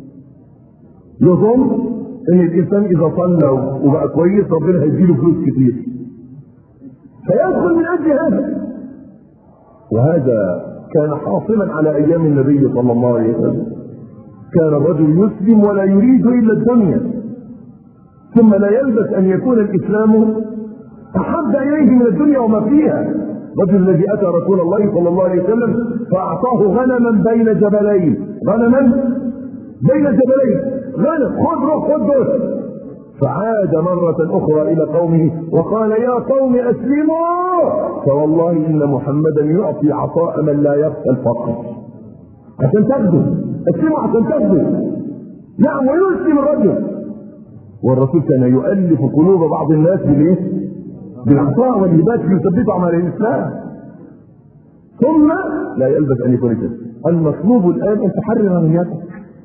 يظن ان الانسان اذا صلى وبقى كويس ربنا هيديله فلوس كتير فيدخل من اجل هذا. وهذا كان حاصلا على ايام النبي صلى الله عليه وسلم. كان الرجل يسلم ولا يريد الا الدنيا، ثم لا يلبث ان يكون الاسلام احب اليه من الدنيا وما فيها. الرجل الذي اتى رسول الله صلى الله عليه وسلم فاعطاه غنما بين جبلين، غنما بين جبلين، غنم، خذ روح خذ دول. فعاد مرة أخرى إلى قومه وقال يا قوم أسلموا، فوالله إن محمدا يعطي عطاء من لا يخشى الفقر. عشان تاخدوا، أسلموا عشان تاخدوا. نعم، ويسلم الرجل. والرسول كان يؤلف قلوب بعض الناس بالإيه؟ بالعطاء والهبات ليثبتهم على الإسلام. ثم لا يلبث أن يكون كذا. المطلوب الآن أن تحرر نيتك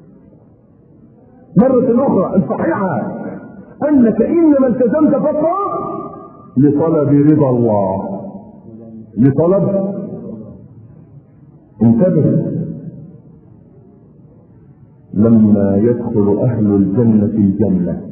مرة أخرى الصحيحة، أنك إنما التزمت فقط لطلب رضا الله، لطلب. انتبه، لما يدخل أهل الجنة الجنة،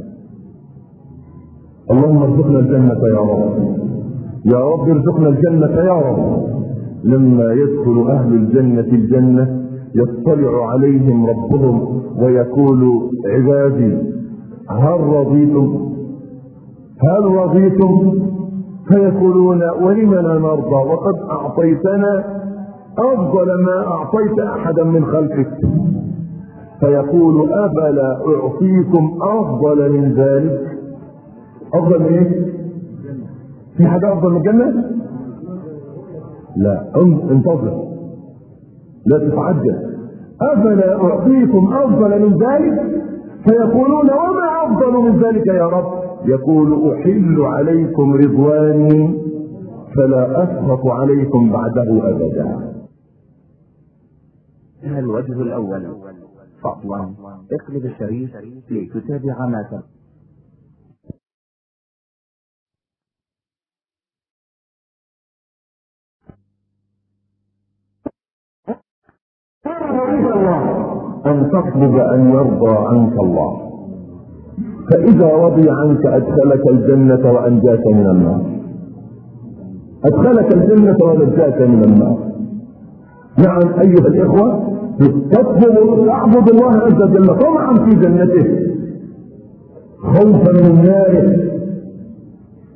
اللهم ارزقنا الجنة يا رب، يا رب ارزقنا الجنة يا رب. لما يدخل أهل الجنة الجنة يطلع عليهم ربهم ويقول عبادي هل رضيتم؟ هل رضيتم؟ فيقولون ولم لا نرضى وقد أعطيتنا أفضل ما أعطيت أحدا من خلقك. فيقول أفلا أعطيكم أفضل من ذلك؟ أفضل من إيه؟ في حاجة أفضل من الجنة؟ لا، انتظر، لا تتعجل. أفلا أعطيكم أفضل من ذلك؟ فيقولون وما أفضل من ذلك يا رب؟ يقول أحل عليكم رضواني فلا أسخط عليكم بعده أبدا. الوجه الأول، فضلا اقلب الشريف لتتابع ما تم. أن تطلب أن يرضى عنك الله، فإذا رضي عنك أدخلك الجنة وأنجاك من النار، أدخلك الجنة ونجاك من النار. نعم أيها الإخوة، تطلب تعبد الله عز وجل طمعا في جنته خوفا من ناره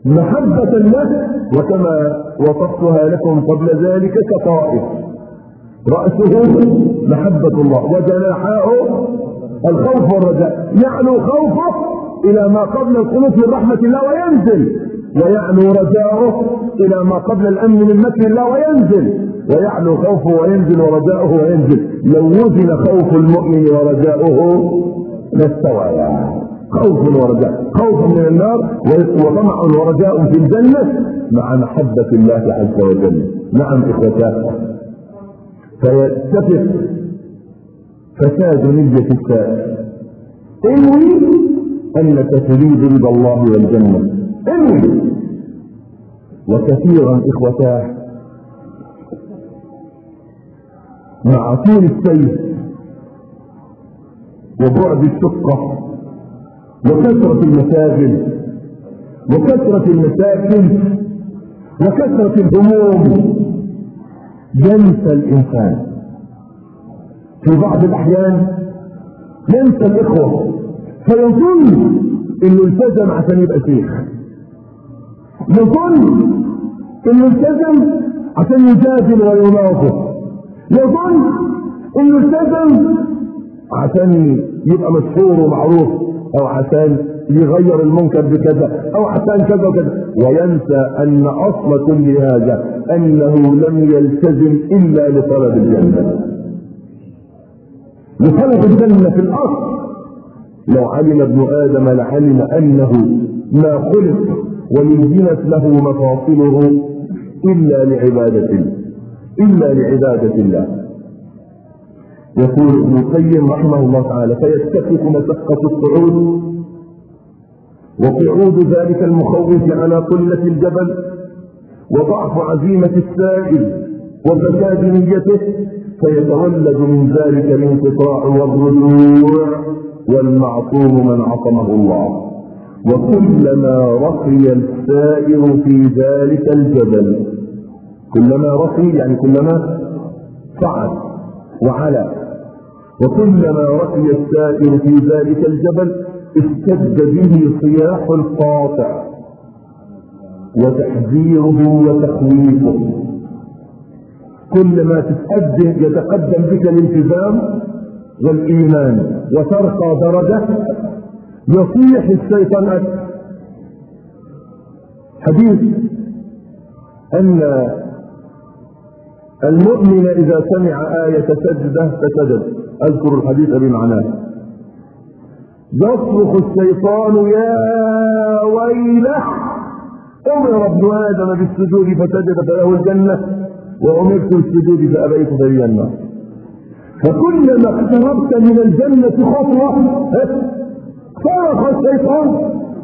محبة له، وكما وصفتها لكم قبل ذلك كطائف رأسه محبة الله وجناحاه الخوف والرجاء، يعلو خوفه إلى ما قبل القنوط من رحمة الله وينزل، ويعلو رجاؤه إلى ما قبل الأمن من مكر الله وينزل، ويعلو خوفه وينزل ورجاؤه وينزل. لو وزن خوف المؤمن ورجاؤه لاستويا، خوف ورجاء، خوف من النار وطمع ورجاء في الجنة مع محبة الله عز وجل. نعم إخوتاه، فيتفق فساد نية السائل. انوي أنك تريد رضا الله والجنة، انوي. وكثيرا إخوتاه مع طول السير وبعد الشقة وكثرة المشاغل وكثرة المساكن وكثرة الهموم ينسى الإنسان في بعض الأحيان، ينسى الإخوة فيظن إنه التزم عشان يبقى شيخ، يظن إنه التزم عشان يجادل ويناظر، يظن إنه التزم عشان يبقى مشهور ومعروف، أو عشان يغير المنكر بكذا، أو عشان كذا وكذا، وينسى أن أصل كل هذا أنه لم يلتزم إلا لطلب الجنة، لطلب الجنة في الأصل. لو علم ابن آدم لعلم أنه ما خلق ولينت له مفاصله إلا لعبادة إلا لعبادة الله. يقول ابن القيم رحمه الله تعالى: فيتفق مشقة الصعود وقعود ذلك المخوف على قلة الجبل وضعف عزيمة السائل وفساد نيته، فيتولد من ذلك الانقطاع والرجوع، والمعصوم من عصمه الله. وكلما رقي السائر في ذلك الجبل، كلما رقي يعني كلما صعد وعلى، وكلما رقي السائر في ذلك الجبل اشتد به صياح القاطع وتحذيره وتخويفه. كلما تتقدم يتقدم بك الالتزام والإيمان وترقى درجة يصيح الشيطان أكثر. حديث أن المؤمن إذا سمع آية سجدة فسجد، أذكر الحديث بمعناه، يصرخ الشيطان: يا ويله، أمر ابن آدم بالسجود فسجد فله الجنة، وأمرت بالسجود فأبيت فلي النار. فكلما اقتربت من الجنة خطوة صرخ الشيطان،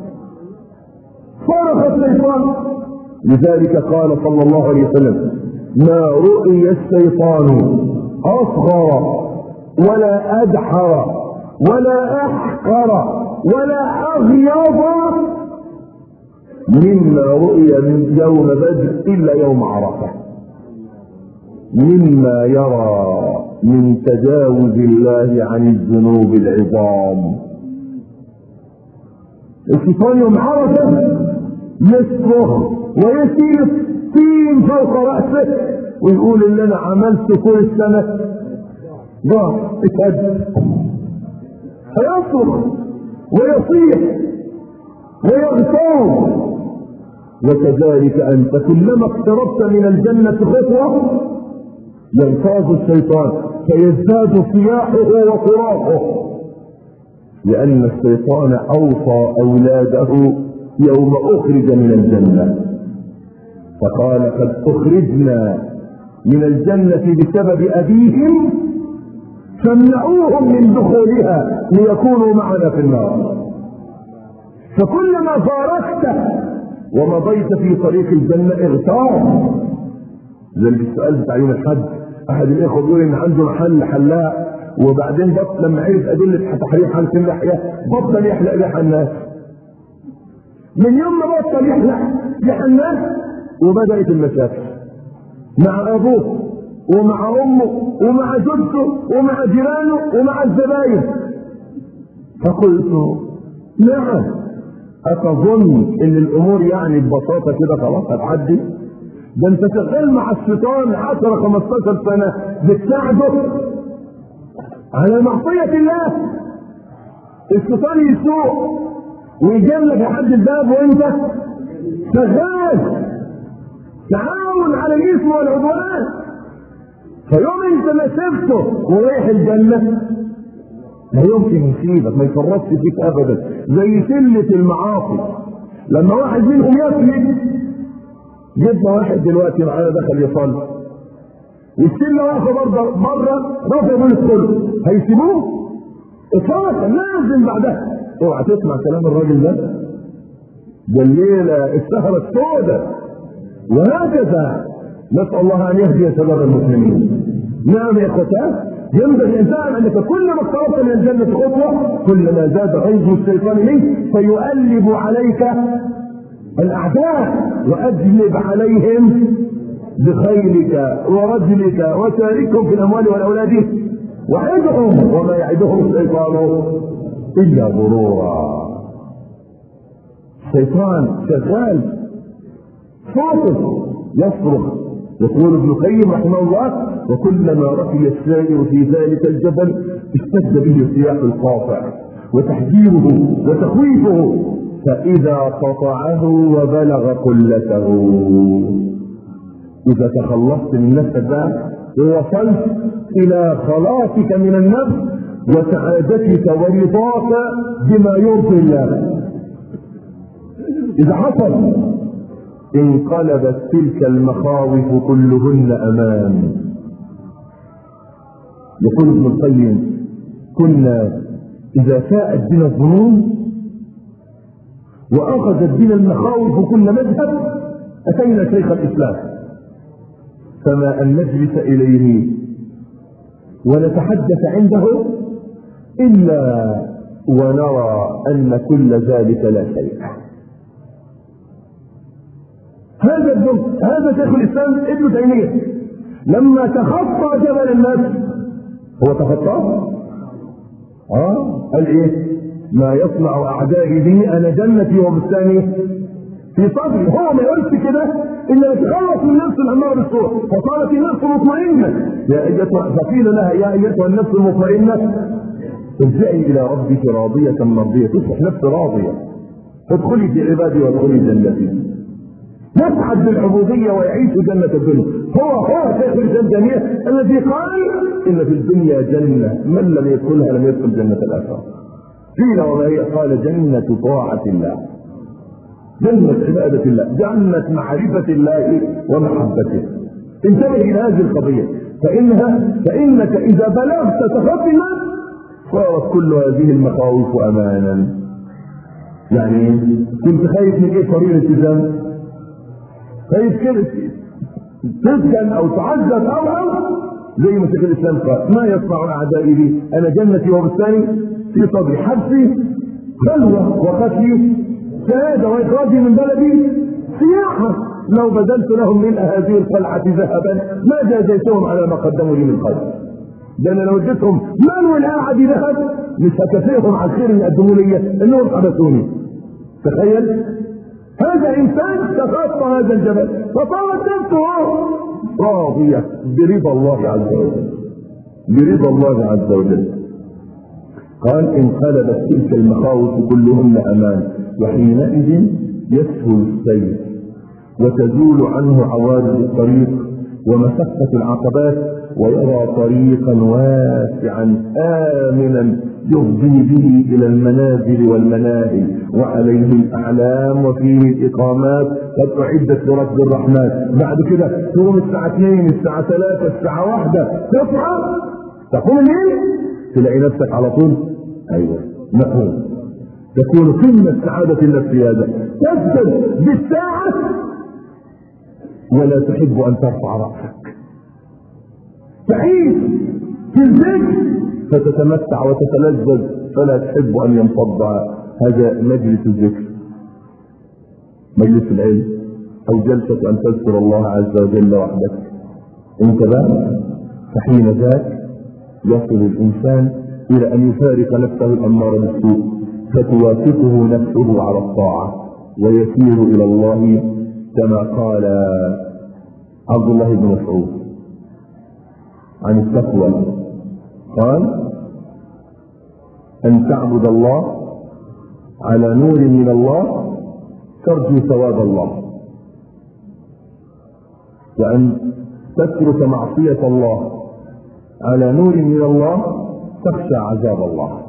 صرخ الشيطان. لذلك قال صلى الله عليه وسلم: ما رؤي الشيطان أصغر ولا أدحر ولا أحقر ولا أغيظ مما رؤي من يوم بدر إلا يوم عرفة، مما يرى من تجاوز الله عن الذنوب العظام. الشيطان يوم عرفة يصرخ ويسير طين فوق رأسه ويقول: اللي انا عملته طول السنة ضاع اتهد. فيصرخ ويصيح ويغتاب. وكذلك انت كلما اقتربت من الجنة خطوة ينفاذ الشيطان فيزداد صياحه وصراخه، لأن الشيطان أوصى أولاده يوم أخرج من الجنة فقال: قد أخرجنا من الجنة بسبب أبيهم فامنعوهم من دخولها ليكونوا معنا في النار. فكلما فارقت ومضيت في طريق الجنة اغتاب. زي السؤال بتاع يوم الحج، أحد الإخوة بيقول إن عنده محل حلاق، وبعدين بطل لما عرف أدلة تحريم حلق اللحية بطل يحلق لحى الناس. من يوم ما بطل يحلق لحى الناس وبدأت المشاكل مع أبوه ومع أمه ومع زوجته ومع جيرانه ومع الزباين. فقلت: نعم، أتظن إن الأمور يعني ببساطة كده خلاص هتعدي؟ ده أنت شغال مع الشيطان عشرة خمستاشر سنة بتساعده على معصية الله. الشيطان يسوق ويجيب لك لحد الباب وأنت شغال تعاون على الإثم والعدوان. فيوم أنت ما سبته ورايح الجنة لا يمكن يسيبك، ما يفرطش فيك ابدا، زي سلة المعاصي. لما واحد منهم يسلك، جبنا واحد دلوقتي معانا دخل يصلي والسلة واقفة بره بره رافض يدخلوا، هيسيبوه؟ اطلاقا، لازم بعدها. اوعى تسمع كلام الراجل ده، ده الليلة السهرة السوداء. وهكذا نسأل الله ان يهدي شباب المسلمين. نعم يا اخوتان، ينبغي الانسان انك كل ما اقتربت من الجنه خطوه كلما زاد غيظ الشيطان منك فيؤلب عليك الاعداء واجلب عليهم بخيلك ورجلك وشاركهم في الاموال والاولاد وعدهم وما يعدهم الشيطان الا غرورا. الشيطان شغال صوته يصرخ. يقول ابن القيم رحمه الله: وكلما رقي السائر في ذلك الجبل اشتد به السياق القاطع وتحذيره وتخويفه، فإذا قطعه وبلغ قلته. إذا تخلصت من نفسك بقى ووصلت إلى خلاصك من النفس وسعادتك ورضاك بما يرضي الله، إذا حصل انقلبت تلك المخاوف كلهن امان. يقول ابن القيم: كنا اذا ساءت بنا الظنون واخذت بنا المخاوف كل مذهب اتينا شيخ الاسلام، فما ان نجلس اليه ونتحدث عنده الا ونرى ان كل ذلك لا شيء. هذا الجزء هذا شيخ الاسلام ابن تيميه لما تخطى جبل الناس، هو تخطاه اه قال ايه؟ ما يصنع اعدائي بي انا جنتي وبستاني في صدري. هو ما يقولش كده الا يتخلص من نفس الاماره بالسوء. فقالت النفس مطمئنه يا ايتها، فقيل لها يا ايتها النفس المطمئنه ارجعي الى ربك راضيه مرضيه. تصبح نفس راضيه، ادخلي في عبادي وادخلي جنتي، يسعد بالعبودية ويعيش جنة الدنيا. هو هو شيخ الإسلام الذي قال إن في الدنيا جنة من لم يدخلها لم يدخل جنة الآخرة. قيل وما هي؟ قال جنة طاعة الله، جنة عبادة الله، جنة معرفة الله ومحبته. انتبه إلى هذه القضية، فإنها فإنك إذا بلغت تخطي الناس صارت كل هذه المخاوف أمانا. يعني كنت خايف من إيه؟ طريق الالتزام، خايف كده تسكن او تعذب او او زي ما شيخ الاسلام قال: ما يصنع اعدائي بي انا جنتي وبستاني في صدري، حبسي خلوه وقتلي شهاده واخراجي من بلدي سياحه. لو بذلت لهم من هذه القلعه ذهبا ما جازيتهم على ما قدموا لي من قبل. ده انا لو اديتهم من والقعد ذهب مش هكفيهم على الخير اللي قدموا لي انهم حبسوني. تخيل هذا انسان تخطى هذا الجبل فصارت نفسه راضيه برضا الله عز وجل، برضا الله عز وجل. قال: انقلبت تلك المخاوف كلهن امان، وحينئذ يسهل السير وتزول عنه عوارض الطريق ومشقه العقبات، ويرى طريقا واسعا آمنا يفضي به إلى المنازل والمناهل وعليه الأعلام وفيه الإقامات قد أعدت لرب الرحمن. بعد كده تقوم الساعة اثنين الساعة ثلاثة الساعة واحدة تصحى تقوم الليل تلاقي نفسك على طول أيوة مفهوم، تكون قمة سعادة النفس هذا. تسجد بالساعة ولا تحب أن ترفع رأسك، تعيش في الذكر فتتمتع وتتلذذ فلا تحب ان ينفض. هذا مجلس الذكر، مجلس العلم او جلسة ان تذكر الله عز وجل وحدك. انت بقى فحين ذاك يصل الانسان الى ان يفارق نفسه الاماره بالسوء فتوافقه نفسه على الطاعة ويسير إلى الله كما قال عبد الله بن مسعود عن التقوى، قال: أن تعبد الله على نور من الله ترجو ثواب الله، وأن تترك معصية الله على نور من الله تخشى عذاب الله.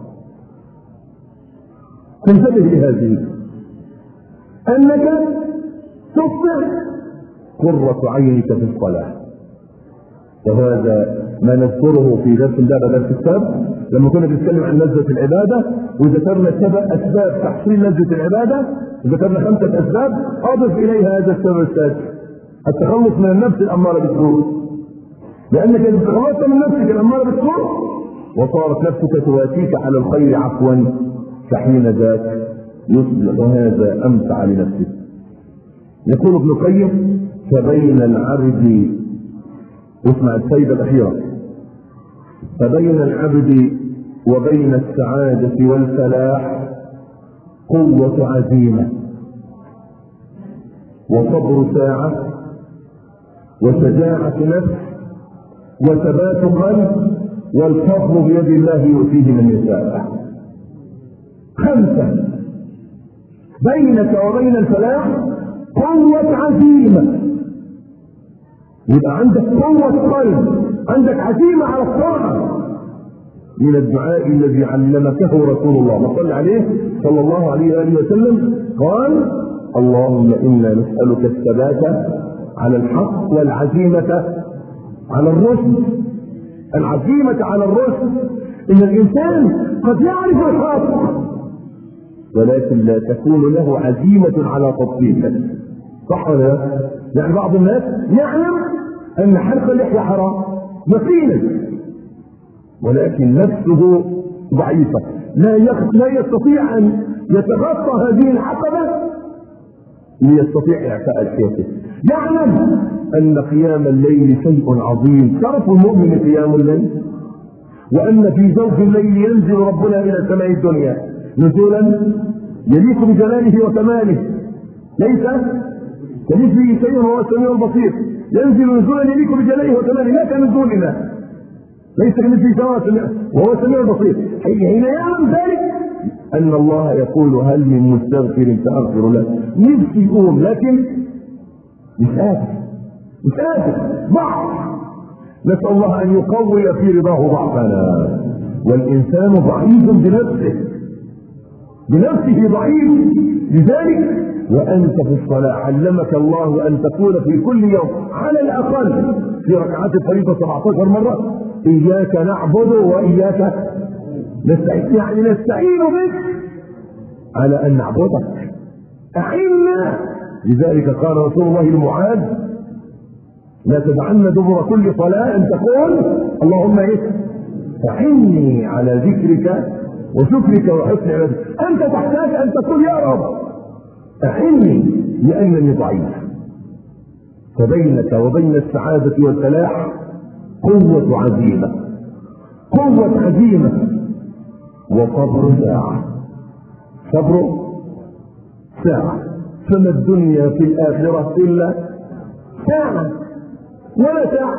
تنتبه لهذه، أنك تصبح قرة عينك في الصلاة. وهذا ما نذكره في درس الباب درس الكتاب لما كنا بنتكلم عن لذة العبادة، وذكرنا سبع أسباب تحصيل لذة العبادة، وذكرنا خمسة أسباب أضف إليها هذا السبب السادس: التخلص من النفس الأمارة بالسوء. لأنك إذا تخلصت من نفسك الأمارة بالسوء وصارت نفسك تواتيك على الخير عفوا، فحين ذاك يصبح هذا أمتع لنفسك. يقول ابن القيم: فبين العبد، اسمع الفائدة الأخيرة، فبين العبد وبين السعادة والفلاح قوة عزيمة وصبر ساعة وشجاعة نفس وثبات قلب، والفضل بيد الله يؤتيه من يشاء. خمسة: بينك وبين الفلاح قوة عزيمة، يبقى عندك قوة قلب، عندك عزيمة على الطاعة. من الدعاء الذي علمته رسول الله صلى عليه صلى الله عليه وآله وسلم قال: اللهم إنا نسألك الثبات على الحق والعزيمة على الرشد. العزيمة على الرشد، إن الإنسان قد يعرف الحق ولكن لا تكون له عزيمة على تطبيقه، صح ولا لا؟ يعني بعض الناس يعلم أن حلق اللحية حرام يقينا، ولكن نفسه ضعيفة، لا لا يستطيع أن يتخطى هذه العقبة ليستطيع إعفاء لحيته. يعلم أن قيام الليل شيء عظيم، شرف المؤمن قيام الليل، وأن في جوف الليل ينزل ربنا إلى سماء الدنيا نزولا يليق بجلاله وكماله، ليس كمثله شيء وهو السميع البصير، ينزل نزولا يليق بجلاله وكماله لا كنزولنا، ليس كمثله شيء وهو السميع البصير. حين يعلم ذلك أن الله يقول: هل من مستغفر فأغفر له. نفسي يقوم لكن مش قادر، مش قادر، ضعف. نسأل الله أن يقوي في رضاه ضعفنا. والإنسان ضعيف بنفسه، بنفسه ضعيف. لذلك وأنت في الصلاة علمك الله أن تقول في كل يوم على الأقل في ركعات الفريضة سبعة عشر مرة: إياك نعبد وإياك نستعين، يعني نستعين بك على أن نعبدك، أعنا. لذلك قال رسول الله لمعاذ: لا تدعن دبر كل صلاة أن تقول اللهم إيه أعني على ذكرك وشكرك وحسن عبادتك. أنت تحتاج أن تقول يا رب أعني لأنني ضعيف. فبينك وبين السعادة والفلاح قوة عزيمة، قوة عزيمة وصبر ساعة، صبر ساعة. فما الدنيا في الآخرة إلا ساعة ولا ساعة.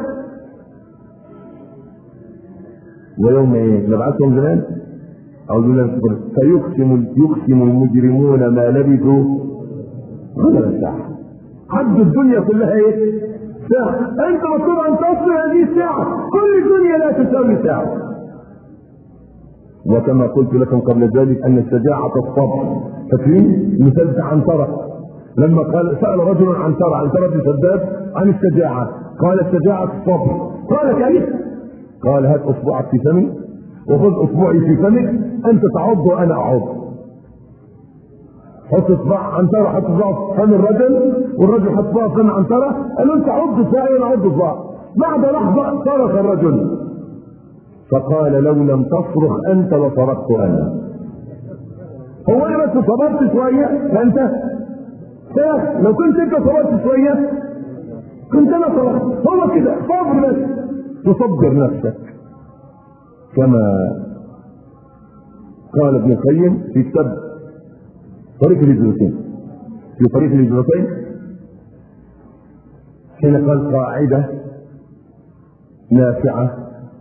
ويوم نبعثهم زمان أعوذ بالله من الشيطان فيقسم يقسم المجرمون ما لبثوا غير ساعة. عد الدنيا كلها ايه؟ ساعة. أنت مطلوب أن تصل هذه الساعة، كل الدنيا لا تساوي ساعة. وكما قلت لكم قبل ذلك أن الشجاعة الصبر. فاكرين مثال عنترة لما قال سأل رجل عنترة عنترة بن شداد عن الشجاعة، قال الشجاعة الصبر. قال كيف؟ قال هات أصبعك في فمي وخذ أصبعي في فمك، أنت تعض وأنا أعض. حط اصبع عنترة، حط اصبعه في فم الرجل والرجل حط اصبعه في فم عنترة، قال له أنت عض اصبعي وأنا عض اصبعك. بعد لحظة صرخ الرجل فقال لو لم تصرخ أنت لصرخت أنا. هو أنا بس صبرت شوية فأنت ساخ، لو كنت أنت صبرت شوية كنت أنا صرخت. هو كده صبر، بس تصبر نفسك. كما قال ابن القيم في كتاب طريق الهجرتين، في طريق الهجرتين حين قال قاعدة نافعة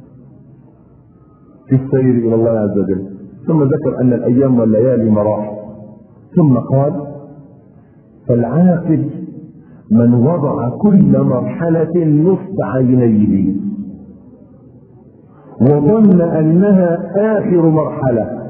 في السير إلى الله عز وجل، ثم ذكر أن الأيام والليالي مراحل، ثم قال فالعاقل من وضع كل مرحلة نصب عينيه وظن أنها آخر مرحلة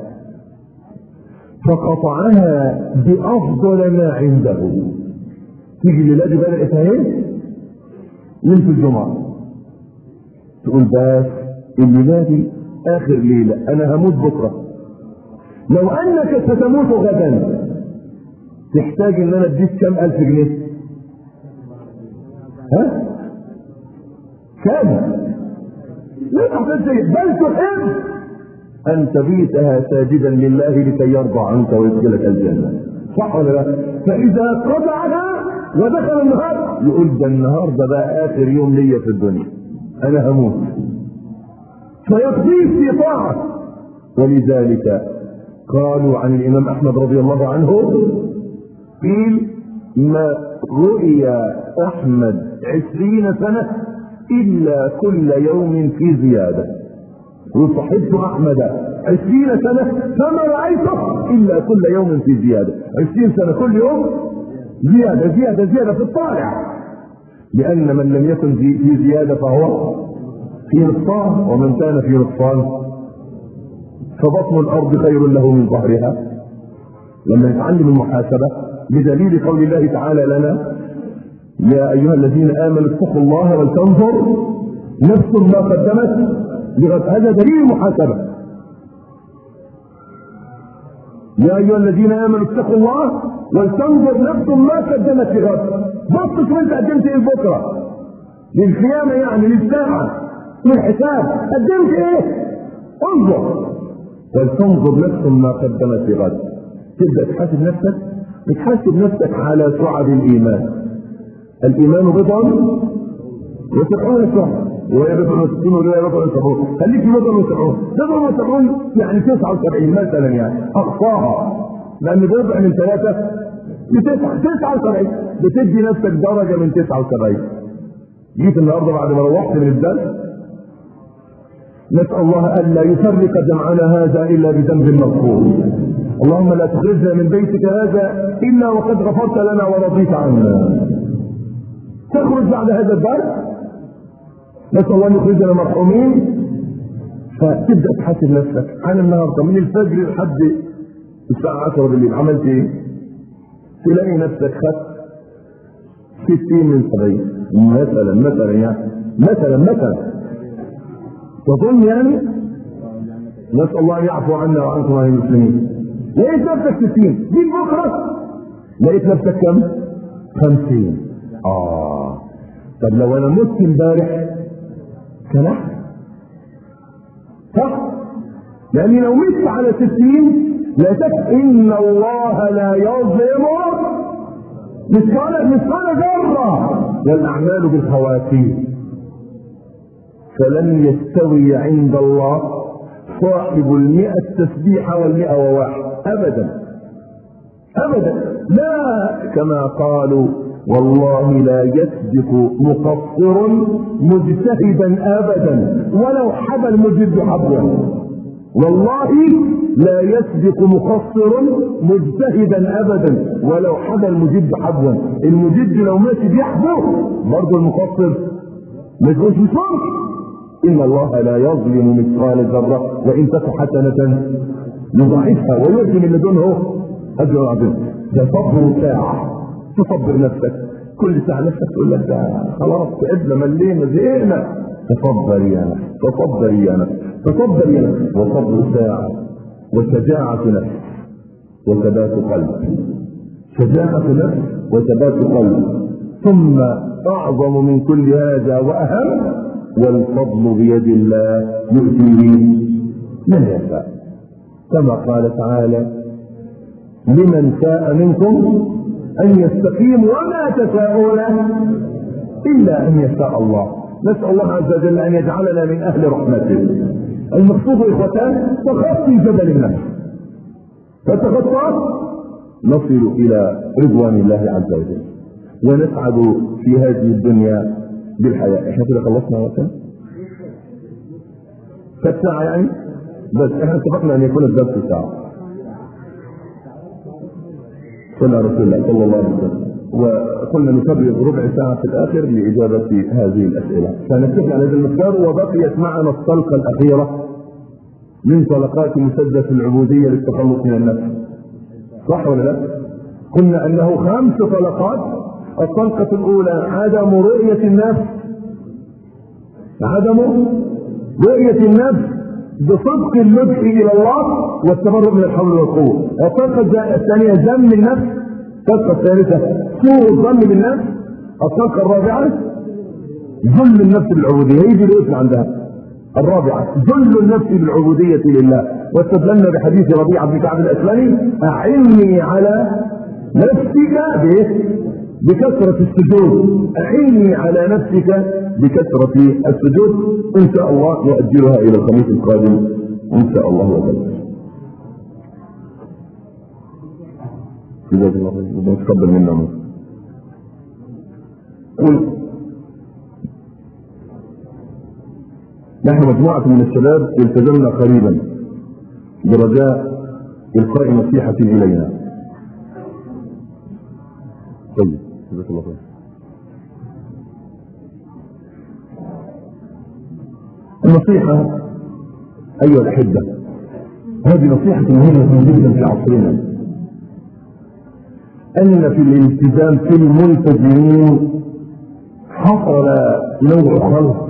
فقطعها بأفضل ما عنده. تيجي للذي بدأت اهي ليلة الجمعة تقول بس الليلة دي آخر ليلة، أنا هموت بكرة. لو أنك ستموت غدا تحتاج إن أنا أديك كم ألف جنيه؟ ها؟ كم؟ لا تحتاج شيء، بل تحب أن تبيتها ساجدا لله لكي يرضى عنك ويدخلك الجنة، صح ولا لا؟ فإذا قطعها ودخل النهار يقول ده النهارده بقى آخر يوم ليا في الدنيا، أنا هموت، فيقضيه في طاعة. ولذلك قالوا عن الإمام أحمد رضي الله عنه قيل ما رؤي أحمد عشرين سنة إلا كل يوم في زيادة، وصحبت أحمد عشرين سنة فما رأيته إلا كل يوم في زيادة. عشرين سنة كل يوم زيادة زيادة زيادة في الطالع، لأن من لم يكن في زيادة فهو في نقصان، ومن كان في نقصان فبطن الأرض خير له من ظهرها. لما نتعلم المحاسبة بدليل قول الله تعالى لنا يا أيها الذين آمنوا اتقوا الله ولتنظر نفس ما قدمت لغد، هذا دليل المحاسبة. يا أيها الذين آمنوا اتقوا الله ولتنظر نفس ما قدمت لغد، بص انت قدمت ايه بكرة للقيامة، يعني للساعة للحساب، قدمت ايه؟ انظر ولتنظر نفس ما قدمت لغد. تبدأ تحاسب نفسك، بتحاسب نفسك على شعب الإيمان. الإيمان بضع وسبعون شعب، وهي بضع وستون وهي بضع وسبعون، خليك في بضع وسبعون، بضع وسبعون يعني تسعة وسبعين مثلا، يعني أقصاها، لأن بضع من ثلاثة بتسعة تسعة وسبعين، بتدي نفسك درجة من تسعة وسبعين. جيت النهارده بعد ما روحت من الدرس، نسأل الله ألا يفرق جمعنا هذا إلا بذنب مغفور. اللهم لا تخرجنا من بيتك هذا إلا وقد غفرت لنا ورضيت عنا. تخرج بعد هذا الدرس نسأل الله أن يخرجنا مرحومين. فتبدأ تحاسب نفسك عن النهارده من الفجر لحد الساعة عشرة بالليل عملت ايه؟ تلاقي نفسك خدت ستين من سبعين مثلا مثلا يعني مثلا مثلا تظن يعني. نسأل الله أن يعفو عنا وعنكم عن المسلمين. لقيت نفسك ستين، جيت بكرة لقيت نفسك كم؟ خمسين. آه طب لو أنا مت امبارح كان أحسن، صح؟ لأني لو مت على ستين لا تك إن الله لا يظلم مثقال مثقال ذرة والأعمال بالخواتيم. فلن يستوي عند الله صاحب المئة تسبيحة والمئة وواحد أبدا أبدا، لا كما قالوا والله لا يسبق مقصر مجتهدا أبدا ولو حبى المجد حبوا. والله لا يسبق مقصر مجتهدا أبدا ولو حبى المجد حبوا. المجد لو ماشي بيحبه برضه المقصر ما يكونش بصرف. إن الله لا يظلم مثقال ذرة وإن تك حسنة يضاعفها ويؤتي من لدنه أجر عظيم. ده صبر ساعة، تصبر نفسك كل ساعة نفسك تقول لك خلاص تعبنا ملينا زهقنا، تصبر يا نفس تصبر يا نفس تصبر يا نفس. وصبر ساعة وشجاعة نفس وثبات قلب، شجاعة نفس وثبات قلب. ثم أعظم من كل هذا وأهم والفضل بيد الله يؤتيه من يشاء، كما قال تعالى لمن شاء منكم أن يستقيم وما تشاءون إلا أن يشاء الله. نسأل الله عز وجل أن يجعلنا من أهل رحمته. المقصود إخوتان تخطي جبل النفس، فتخطى نصل إلى رضوان الله عز وجل ونسعد في هذه الدنيا بالحياة. احنا كده خلصنا وقتنا كانت ساعة يعني، بس احنا اتفقنا ان يكون الدرس ساعة. صلى على رسول الله صلى الله عليه وسلم، وكنا نفرغ ربع ساعة في الآخر لإجابة هذه الأسئلة. فنتفق على هذا المقدار، وبقيت معنا الطلقة الأخيرة من طلقات مسدس العبودية للتخلص من النفس. صح ولا لا؟ قلنا أنه خمس طلقات. الطلقة الأولى عدم رؤية النفس، عدم رؤية النفس بصدق اللجوء إلى الله والتبرؤ من الحول والقوة. الطلقة الثانية ذم النفس. الطلقة الثالثة سوء الظن بالنفس. الطلقة الرابعة ذل النفس بالعبودية، يجي الاسم عندها الرابعة ذل النفس بالعبودية لله. واستدللنا بحديث ربيعة بن كعب الأسلمي أعني على نفسك بكثرة السجود، أعني على نفسك بكثرة السجود. إن شاء الله نؤجلها إلى الخميس القادم إن شاء الله وبركاته. جزاك الله خير، نتقبل منا. قل نحن مجموعة من الشباب التزمنا قريبا برجاء إلقاء نصيحة إلينا. طيب جزاك الله خير. النصيحة أيها الأحبة، هذه نصيحة مهمة جدا في عصرنا، أن في الالتزام في الملتزمين حصل نوع خلط،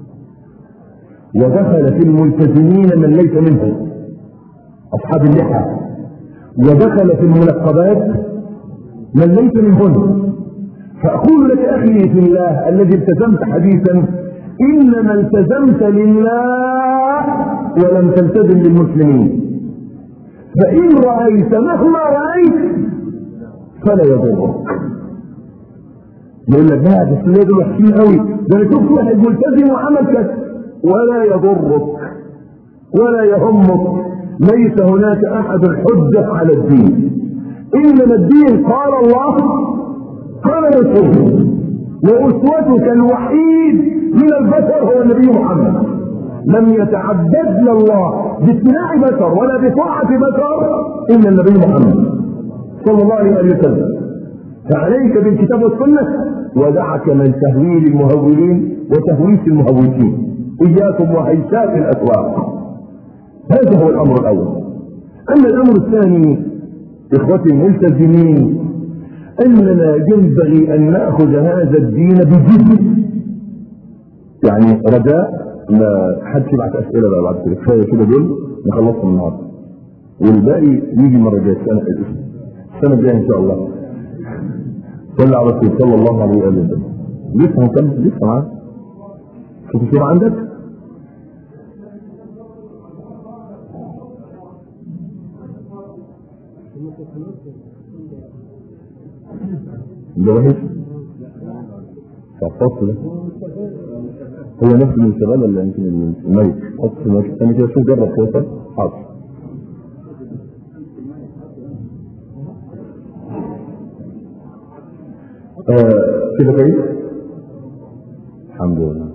ودخل في الملتزمين من ليس منهم أصحاب اللحى، ودخل في الملقبات من ليس منهم. فأقول لك أخي في الله الذي التزمت حديثا، إنما التزمت لله ولم تلتزم للمسلمين، فإن رأيت مهما رأيت فلا يضرك. يقول لك لا بس اللي دول وحشين قوي، ده انا شفت واحد ملتزم وعمل كذا، ولا يضرك ولا يهمك. ليس هناك أحد حجة على الدين، إنما الدين قال الله قال رسوله، وأسوتك الوحيد من البشر هو النبي محمد. لم يتعبد لله باتباع بشر ولا بطاعة بشر إلا النبي محمد صلى الله عليه وسلم. فعليك بالكتاب والسنة، ودعك من تهويل المهولين وتهويس المهوسين. إياكم وهيسات الأسواق. هذا هو الأمر الأول. أما الأمر الثاني إخوتي الملتزمين، أننا ينبغي أن نأخذ هذا الدين بجد. يعني رجاء ما حدش يبعت أسئلة بقى بعد كده، كفاية كده دول نخلصهم النهارده، والباقي يجي مرة جاية السنة السنة الجاية إن شاء الله. صلى على رسول صلى الله عليه وسلم. لسه هنكمل لسه معاه. شوف الصورة عندك؟ ده وحش؟ فالفصل ده هو نفس من الشغال ولا يمكن الميت؟ فصل الميت الثاني كده، شوف جرب كده. حاضر. آه كده كويس؟ الحمد لله.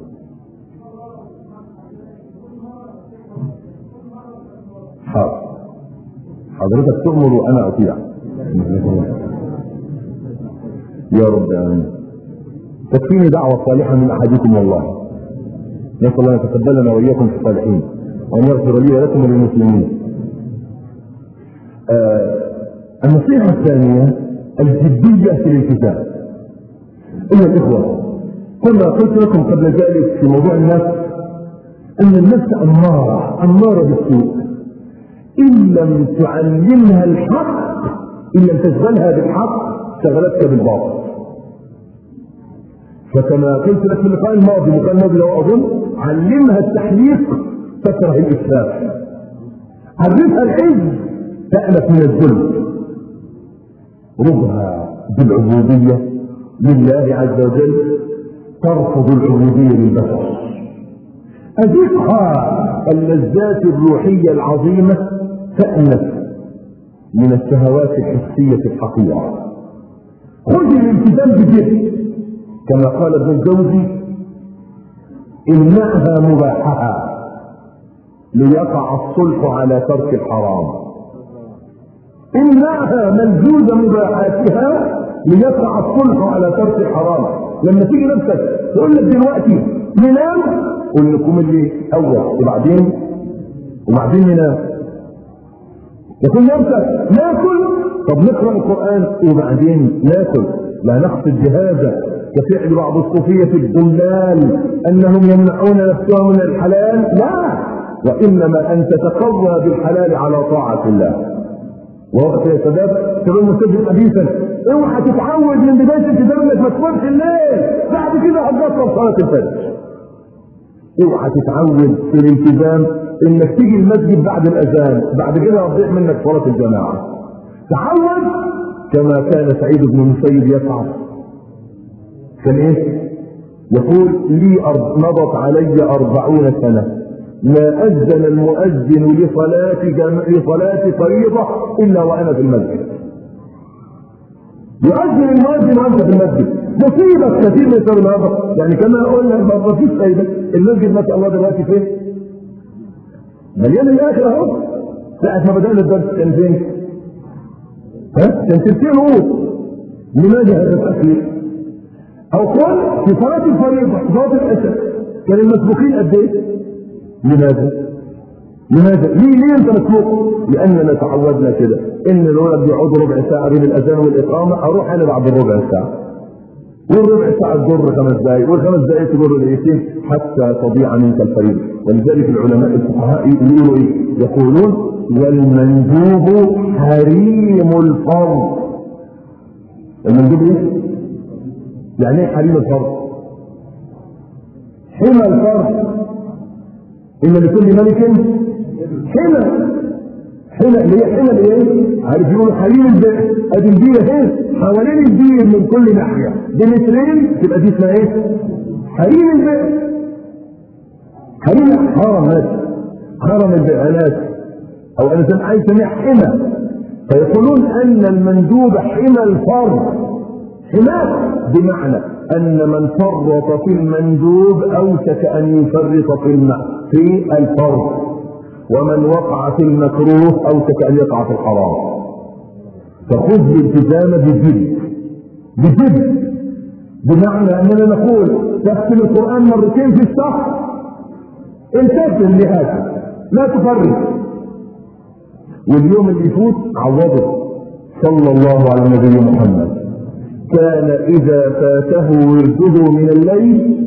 حاضر. حضرتك تؤمر وأنا أطيع. يا رب آمين. تكفيني دعوة صالحة من أحدكم والله. نسأل الله يتقبلنا وإياكم في الصالحين، وأن يغفر لي ولكم وللمسلمين. آه النصيحة الثانية الجدية في الالتزام. أيها الإخوة، كما قلت لكم قبل ذلك في موضوع النفس، أن النفس أمارة أمارة بالسوء. إن لم تعلمها الحق، إن لم تشغلها بالحق شغلتك بالباطل. فكما قلت لك في اللقاء الماضي وكان الماضي لو أظن، علمها التحليق تكره الإسلام، عرفها العز تألف من الذل، ربها بالعبودية لله عز وجل ترفض العبودية للبشر. أذقها اللذات الروحية العظيمة تأنف من الشهوات الحسية الحقيرة. خذ الالتزام بجد كما قال ابن الجوزي: امنعها مباحها ليقع الصلح على ترك الحرام. امنعها ملزوز مباحاتها ليقع الصلح على ترك الحرام. لما تيجي نفسك تقول لك دلوقتي ننام، قول لكم اللي اول وبعدين وبعدين ننام. يقول نفسك ناكل، طب نقرا القران وبعدين ناكل. لا نقصد بهذا كفعل بعض الصوفيه الضلال انهم يمنعون نفسهم من الحلال، لا، وانما ان تتقوى بالحلال على طاعه الله. ووقت يا شباب تقول مسجد حديثا: اوعى تتعود من بدايه الكتاب انك ما تقومش الليل، بعد كده هتبطل صلاه الفجر. اوعى تتعود في الالتزام انك تيجي المسجد بعد الاذان، بعد كده هتضيع منك صلاه الجماعه. تعود كما كان سعيد بن المسيب يفعل. كان ايه؟ يقول: لي أرض مضت علي أربعون سنة ما أذن المؤذن لصلاة جم... لصلاة فريضة إلا وأنا في المسجد. يؤذن المؤذن وأنت في المسجد. مصيبة كثير من الشباب النهارده، يعني كما أقول لك ما فيش فايدة. المسجد ما شاء الله دلوقتي فين؟ مليان الآخر أهو. ساعة ما بدأنا الدرس كان فين؟ ها؟ كان تلتين نور. لماذا هذا التأخير؟ أو قل في صلاة الفريضة صلاة العشاء كان المسبوقين قد إيه؟ لماذا؟ لماذا؟ ليه ليه انت مسبوق؟ لاننا تعودنا كده ان الولد بيقعد ربع ساعه بين الاذان والاقامه، اروح انا بعد الربع ساعه. والربع ساعه تجر خمس دقائق، والخمس دقائق تجر دقيقتين حتى تضيع منك الفريضه. ولذلك العلماء الفقهاء يقولوا ايه؟ يقولون: والمندوب حريم الفرض. المندوب ايه؟ يعني ايه حريم الفرض؟ حمى الفرض. إن لكل ملك حمى. حمى اللي هي حمى الايه؟ عارف يقولوا حريم البئر، ادي البير اهي حوالين البير من كل ناحيه بمترين، تبقى دي اسمها ايه؟ حريم البئر. حريم حرم هذا، حرم البئرات، او انا عايز اسميها حمى. فيقولون ان المندوب حمى الفرض. حماه بمعنى ان من فرط في المندوب اوشك ان يفرط في الماء في الفرض، ومن وقع في المكروه اوشك ان يقع في الحرام. فخذ الالتزام بجد بجد بمعنى اننا نقول تختم القران مرتين في الشهر، التزم لهذا، لا تفرط. واليوم اللي يفوت عوضه. صلى الله على النبي محمد كان اذا فاته ورده من الليل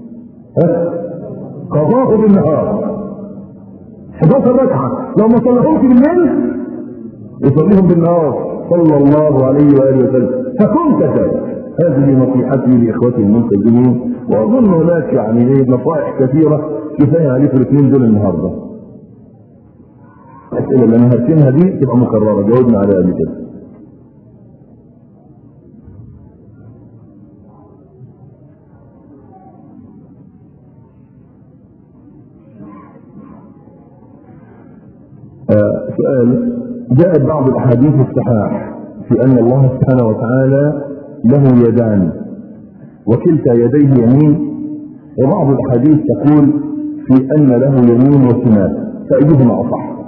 قضاه بالنهار. احد عشر ركعه لو ما صلحوش بالليل يصليهم بالنهار صلى الله عليه واله وسلم. فكن كذلك. هذه نصيحتي لاخوتي الملتزمين، واظن هناك يعني ايه نصائح كثيره كفايه عليك الاثنين دول النهارده. الاسئله اللي انا هرسمها دي تبقى مكرره، جاوبنا عليها قبل كده. آه سؤال: جاءت بعض الاحاديث الصحاح في ان الله سبحانه وتعالى له يدان وكلتا يديه يمين، وبعض الاحاديث تقول في ان له يمين وشمال، فايهما اصح؟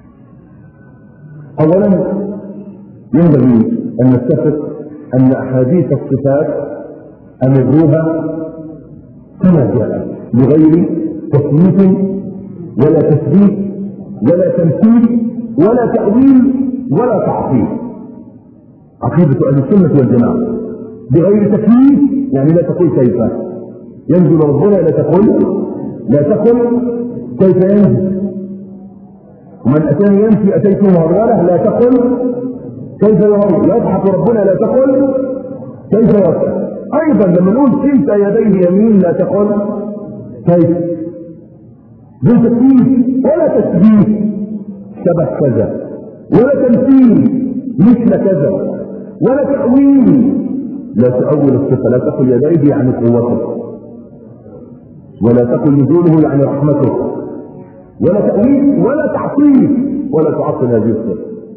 اولا ينبغي ان نتفق ان احاديث الصفات امروها كما جاءت بغير تثبيت ولا تثبيت ولا تمثيل ولا تأويل ولا تعطيل. عقيدة أهل السنة والجماعة بغير تكييف، يعني لا تقول كيف ينزل ربنا، لا تقول لا تقل كيف ينزل. ومن أتاني يمشي أتيته هروله، لا تقل كيف يهرول. يضحك ربنا، لا تقل كيف يضحك. أيضا لما نقول كلتا يديه يمين لا تقل كيف، دون تكييف ولا تشبيه، شبه كذا، ولا تمثيل مثل كذا، ولا تأويل. لا تأول الصفة، لا تقل يديه يعني قوته، ولا تقل نزوله يعني رحمته، ولا تأويل ولا تعطيل، ولا تعطل هذه الصفة.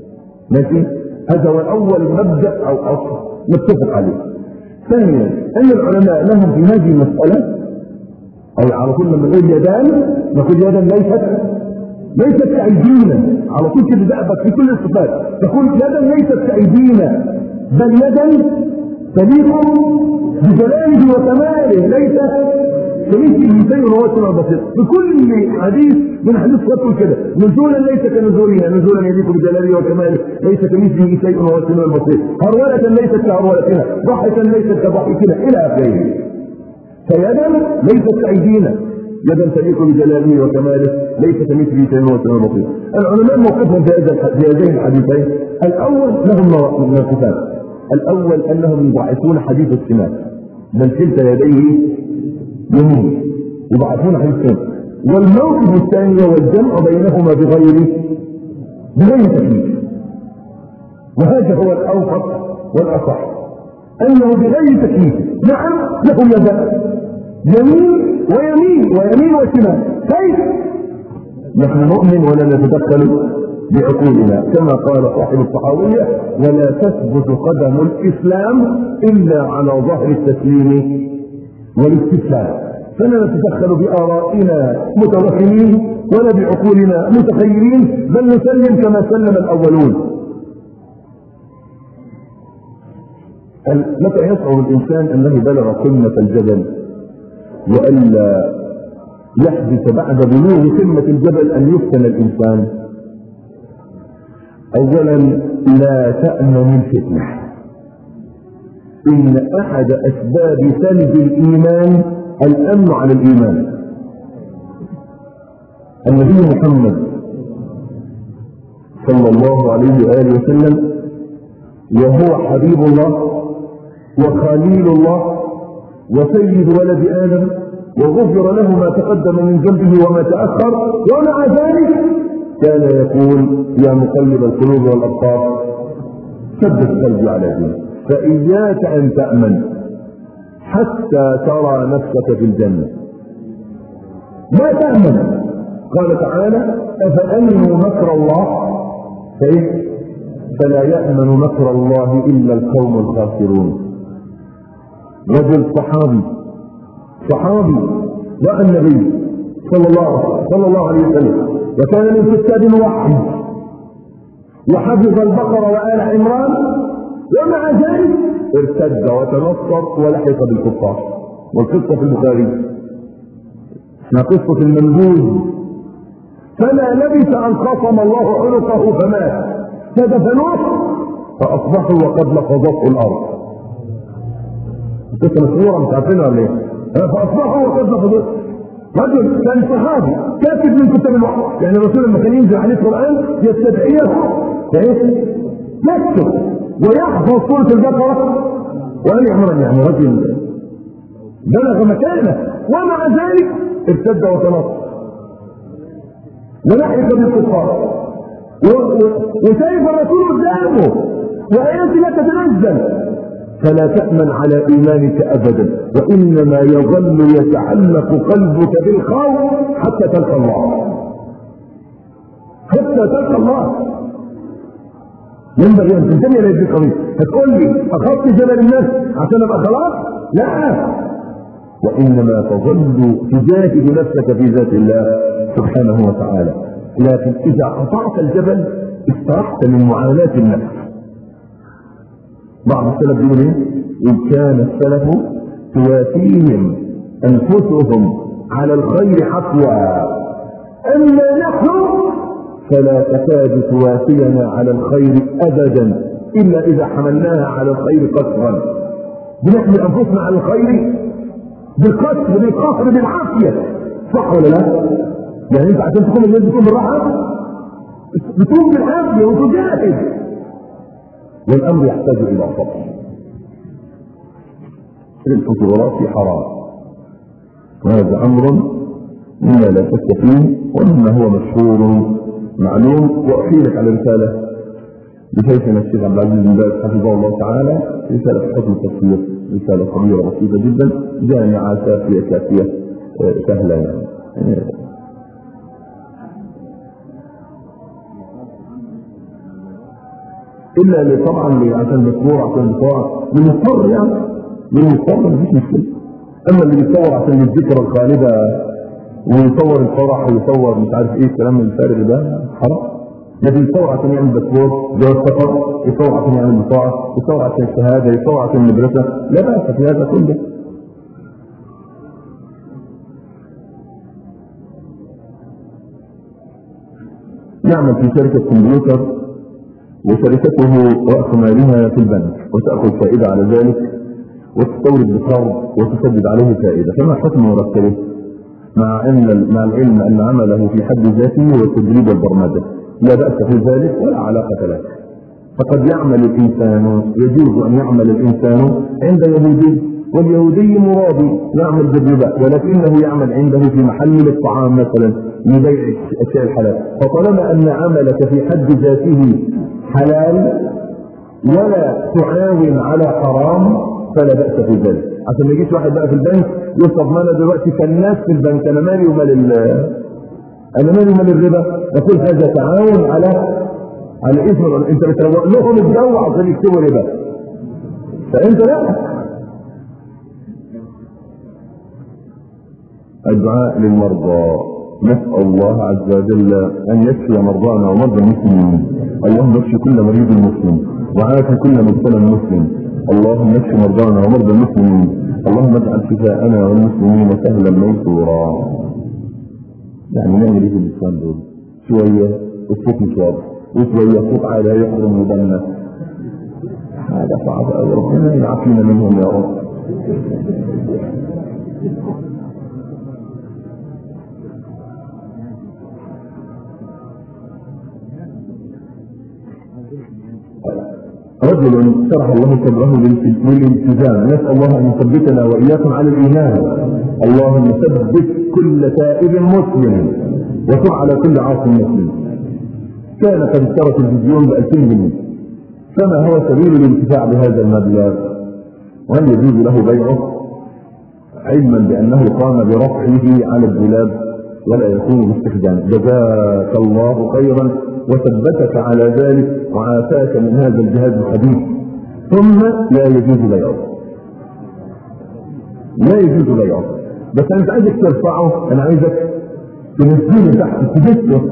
ماشي؟ هذا هو اول مبدا او اصل نتفق عليه. ثانيا ان العلماء لهم في هذه المساله، او على طول لما نقول يدان نقول يدا ليست ليست كايدينا، على طول كده دأبك في كل الصفات تقول يدا ليست كايدينا بل يدا تليق بجلاله وكماله، ليس كمثله شيء وهو السميع البصير. بكل حديث من حديث تقول كده نزولا ليس كنزولها، نزولا يليق بجلاله وكماله، ليس كمثله شيء وهو السميع البصير، هرولة ليست كهرولتنا، ضحكا ليست كضحكنا، الى اخره. فيدا ليست كايدينا، يدا تليق بجلاله وكماله، ليس كمثله شيء وهو السميع البصير. العلماء موقفهم في هذين الحديثين، الاول لهم موقفان. الاول انهم يضعفون حديث السمات، بل كلتا يديه يمين، يضعفون حديث السمات. والموقف الثاني هو الجمع بينهما بغير بغير تكليف، وهذا هو الاوفق والاصح، انه بغير تكليف. نعم له يدان، يمين ويمين ويمين وشمال، كيف؟ نحن نؤمن ولا نتدخل بعقولنا، كما قال صاحب الطحاوية: ولا تثبت قدم الاسلام الا على ظهر التسليم والاستسلام. فلا نتدخل بارائنا متوهمين ولا بعقولنا متخيلين، بل نسلم كما سلم الاولون. متى يشعر الانسان انه بلغ قمة الجبل والا يحدث بعد بلوغ قمة الجبل ان يفتن الانسان؟ اولا لا تأمن الفتنة. ان احد اسباب ثلج الايمان الامن على الايمان. النبي محمد صلى الله عليه وآله وسلم وهو حبيب الله وخليل الله وسيد ولد آدم، وغفر له ما تقدم من ذنبه وما تأخر، ومع ذلك كان يقول: يا مقلب القلوب والأبصار ثبت قلبي على دينك. فإياك أن تأمن حتى ترى نفسك في الجنة، لا تأمن. قال تعالى: أفأمنوا مكر الله فإيه؟ فلا يأمن مكر الله إلا القوم الخاسرون. رجل صحابي صحابي رأى النبي صلى الله صلى الله عليه وسلم، وكان من كتاب الوحي وحفظ البقرة وآل عمران، ومع ذلك ارتد وتنصر ولحق بالكفار. والقصة في البخاري اسمها قصة المنبوذ. فما لبث أن خصم الله عنقه فمات، فدفنوه فأصبحوا وقد لفظته الأرض. قصة مشهورة مش عارفينها ولا ايه؟ فأصبحوا وقد لفظته. رجل كان صحابي كاتب من كتاب الوحي، يعني الرسول لما كان ينزل عليه القرآن يستدعيه يكتب ويحفظ سورة البقرة وآل عمران، يعني رجل بلغ مكانه، ومع ذلك ارتد وتنصر ولحق بالكفار، وشايف الرسول قدامه وآيات لا تتنزل. فلا تأمن على إيمانك أبدا، وإنما يظل يتعلق قلبك بالخوف حتى تلقى الله، حتى تلقى الله. ينبغي أن تنتبه لهذه القضية. هتقول لي أخذت جبل الناس عشان أبقى خلاص؟ لا، وإنما تظل تجاهد نفسك في ذات الله سبحانه وتعالى. لكن إذا قطعت الجبل استرحت من معاناة النفس. بعض السلف بيقول ايه؟ إن كان السلف توافيهم أنفسهم على الخير حفوا، أما نحن فلا تكاد توافينا على الخير أبدا إلا إذا حملناها على الخير قسرا. بنحمل أنفسنا على الخير بالقسر بالقهر بالعافية، صح ولا لا؟ يعني أنت عشان تكون الناس بتكون بالراحة بتكون بالعافية وتجاهد، والأمر يحتاج إلى صبر. الفتورات حرام، وهذا أمر مما لا شك فيه ومما هو مشهور معلوم. وأحيلك على رسالة لشيخنا الشيخ عبد العزيز بن باز حفظه الله تعالى، رسالة في حكم التفسير، رسالة صغيرة بسيطة جدا، جامعة سافية كافية سهلة يعني. الا اللي طبعا عشان مشروع عشان بتوع من مضطر يعني من مضطر مفيش مشكله. اما اللي بيصور عشان الذكرى الخالده ويصور الفرح ويصور مش عارف ايه الكلام الفارغ ده حرام. لكن يصور عشان يعمل باسبور جواز سفر، يصور عشان يعمل بطاقه، يصور عشان الشهاده، يصور عشان المدرسه، لا باس في هذا كله. يعمل في شركه كمبيوتر وشركته راس مالها في البنك وتاخذ فائده على ذلك وتستورد بقرض وتسدد عليه فائده، فما حكم مرتبه؟ مع ان مع العلم ان عمله في حد ذاته هو تدريب البرمجه، لا باس في ذلك ولا علاقه له. فقد يعمل الانسان، يجوز ان يعمل الانسان عند يهودي واليهودي مرابي يعمل بالربا، ولكنه يعمل عنده في محل للطعام مثلا لبيع الاشياء الحلال. فطالما ان عملك في حد ذاته حلال ولا تعاون على حرام فلا باس في ذلك. عشان ما يجيش واحد بقى في البنك يصرف مانا دلوقتي كالناس في البنك، انا مالي ومال انا مالي ومال الربا، نقول هذا تعاون على على اسم. انت بتروق لهم الجو عشان يكتبوا ربا، فانت لا. الدعاء للمرضى، نسأل الله عز وجل ان يشفي مرضانا ومرضى المسلمين. اللهم اشف كل مريض مسلم وعافي كل مبتلى مسلم. اللهم اشف مرضانا ومرضى المسلمين. اللهم اجعل شفاءنا والمسلمين سهلا ميسورا. يعني نعمل ايه في الاسلام دول؟ شويه الصوت مش واضح وشويه الصوت عالي يحرم ودنا، هذا صعب قوي. ربنا يعافينا منهم يا رب. رجل شرح الله صدره للالتزام، نسأل الله ان يثبتنا واياكم على الايمان. اللهم ثبت كل تائب مسلم وتب على كل عاص مسلم. كان قد اشترى التلفزيون بألفين جنيه، فما هو سبيل الانتفاع بهذا المبلغ؟ وهل يجوز له بيعه علما بانه قام برفعه على الدولاب ولا يكون باستخدامه؟ جزاك الله خيرا وثبتك على ذلك وعافاك من هذا الجهاز الحديث. ثم لا يجوز بيعه، لا يجوز بيعه. بس انت عايزك ترفعه، انا عايزك تنزله تحت تجسه.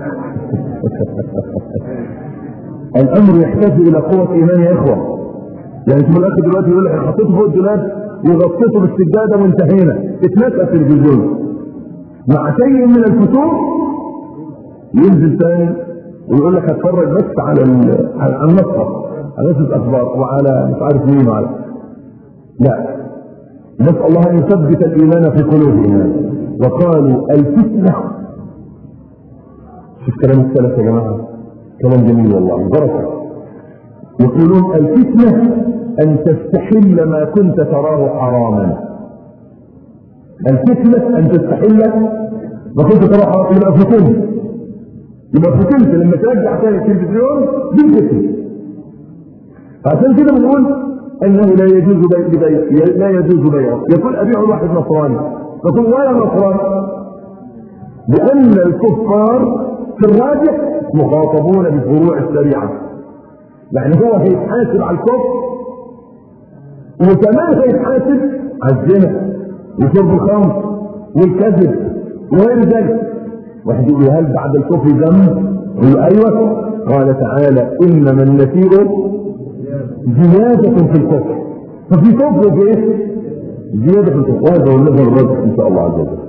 الامر يحتاج الى قوه ايمان يا اخوه. يعني انت من الاخر دلوقتي يقول لك حطيته فوق الدولاب وغطيته بالسجاده وانتهينا، اتنسى التلفزيون مع شيء من الفتور ينزل ثاني ويقول لك هتفرج بس على على النصر على نفس الاخبار وعلى مش عارف مين وعلى. لا، نسال الله ان يثبت الايمان في قلوبنا. وقالوا الفتنه، شوف كلام السلف يا جماعه، كلام جميل والله بركه. يقولون الفتنه ان تستحل ما كنت تراه حراما. الفتنه ان تستحل ما كنت تراه حراما، يبقى فتنه يبقى فتنت لما ترجع تاني التلفزيون دي فتنه. عشان كده بنقول انه لا يجوز بيع، لا يجوز بيعه. يقول ابيع واحد نصراني، يقول ولا نصراني، لان الكفار في الراجح مخاطبون بفروع الشريعه. يعني هو هيتحاسب على الكفر وكمان هيتحاسب على الزنا وشرب الخمر والكذب وغير ذلك. واحد يقول هل بعد الكفر ذنب؟ يقول ايوه. قال تعالى انما النسيء زياده في الكفر، ففي كفر في ايه؟ زياده في الكفر. وهذا هو النظر الراجح ان شاء الله عز وجل.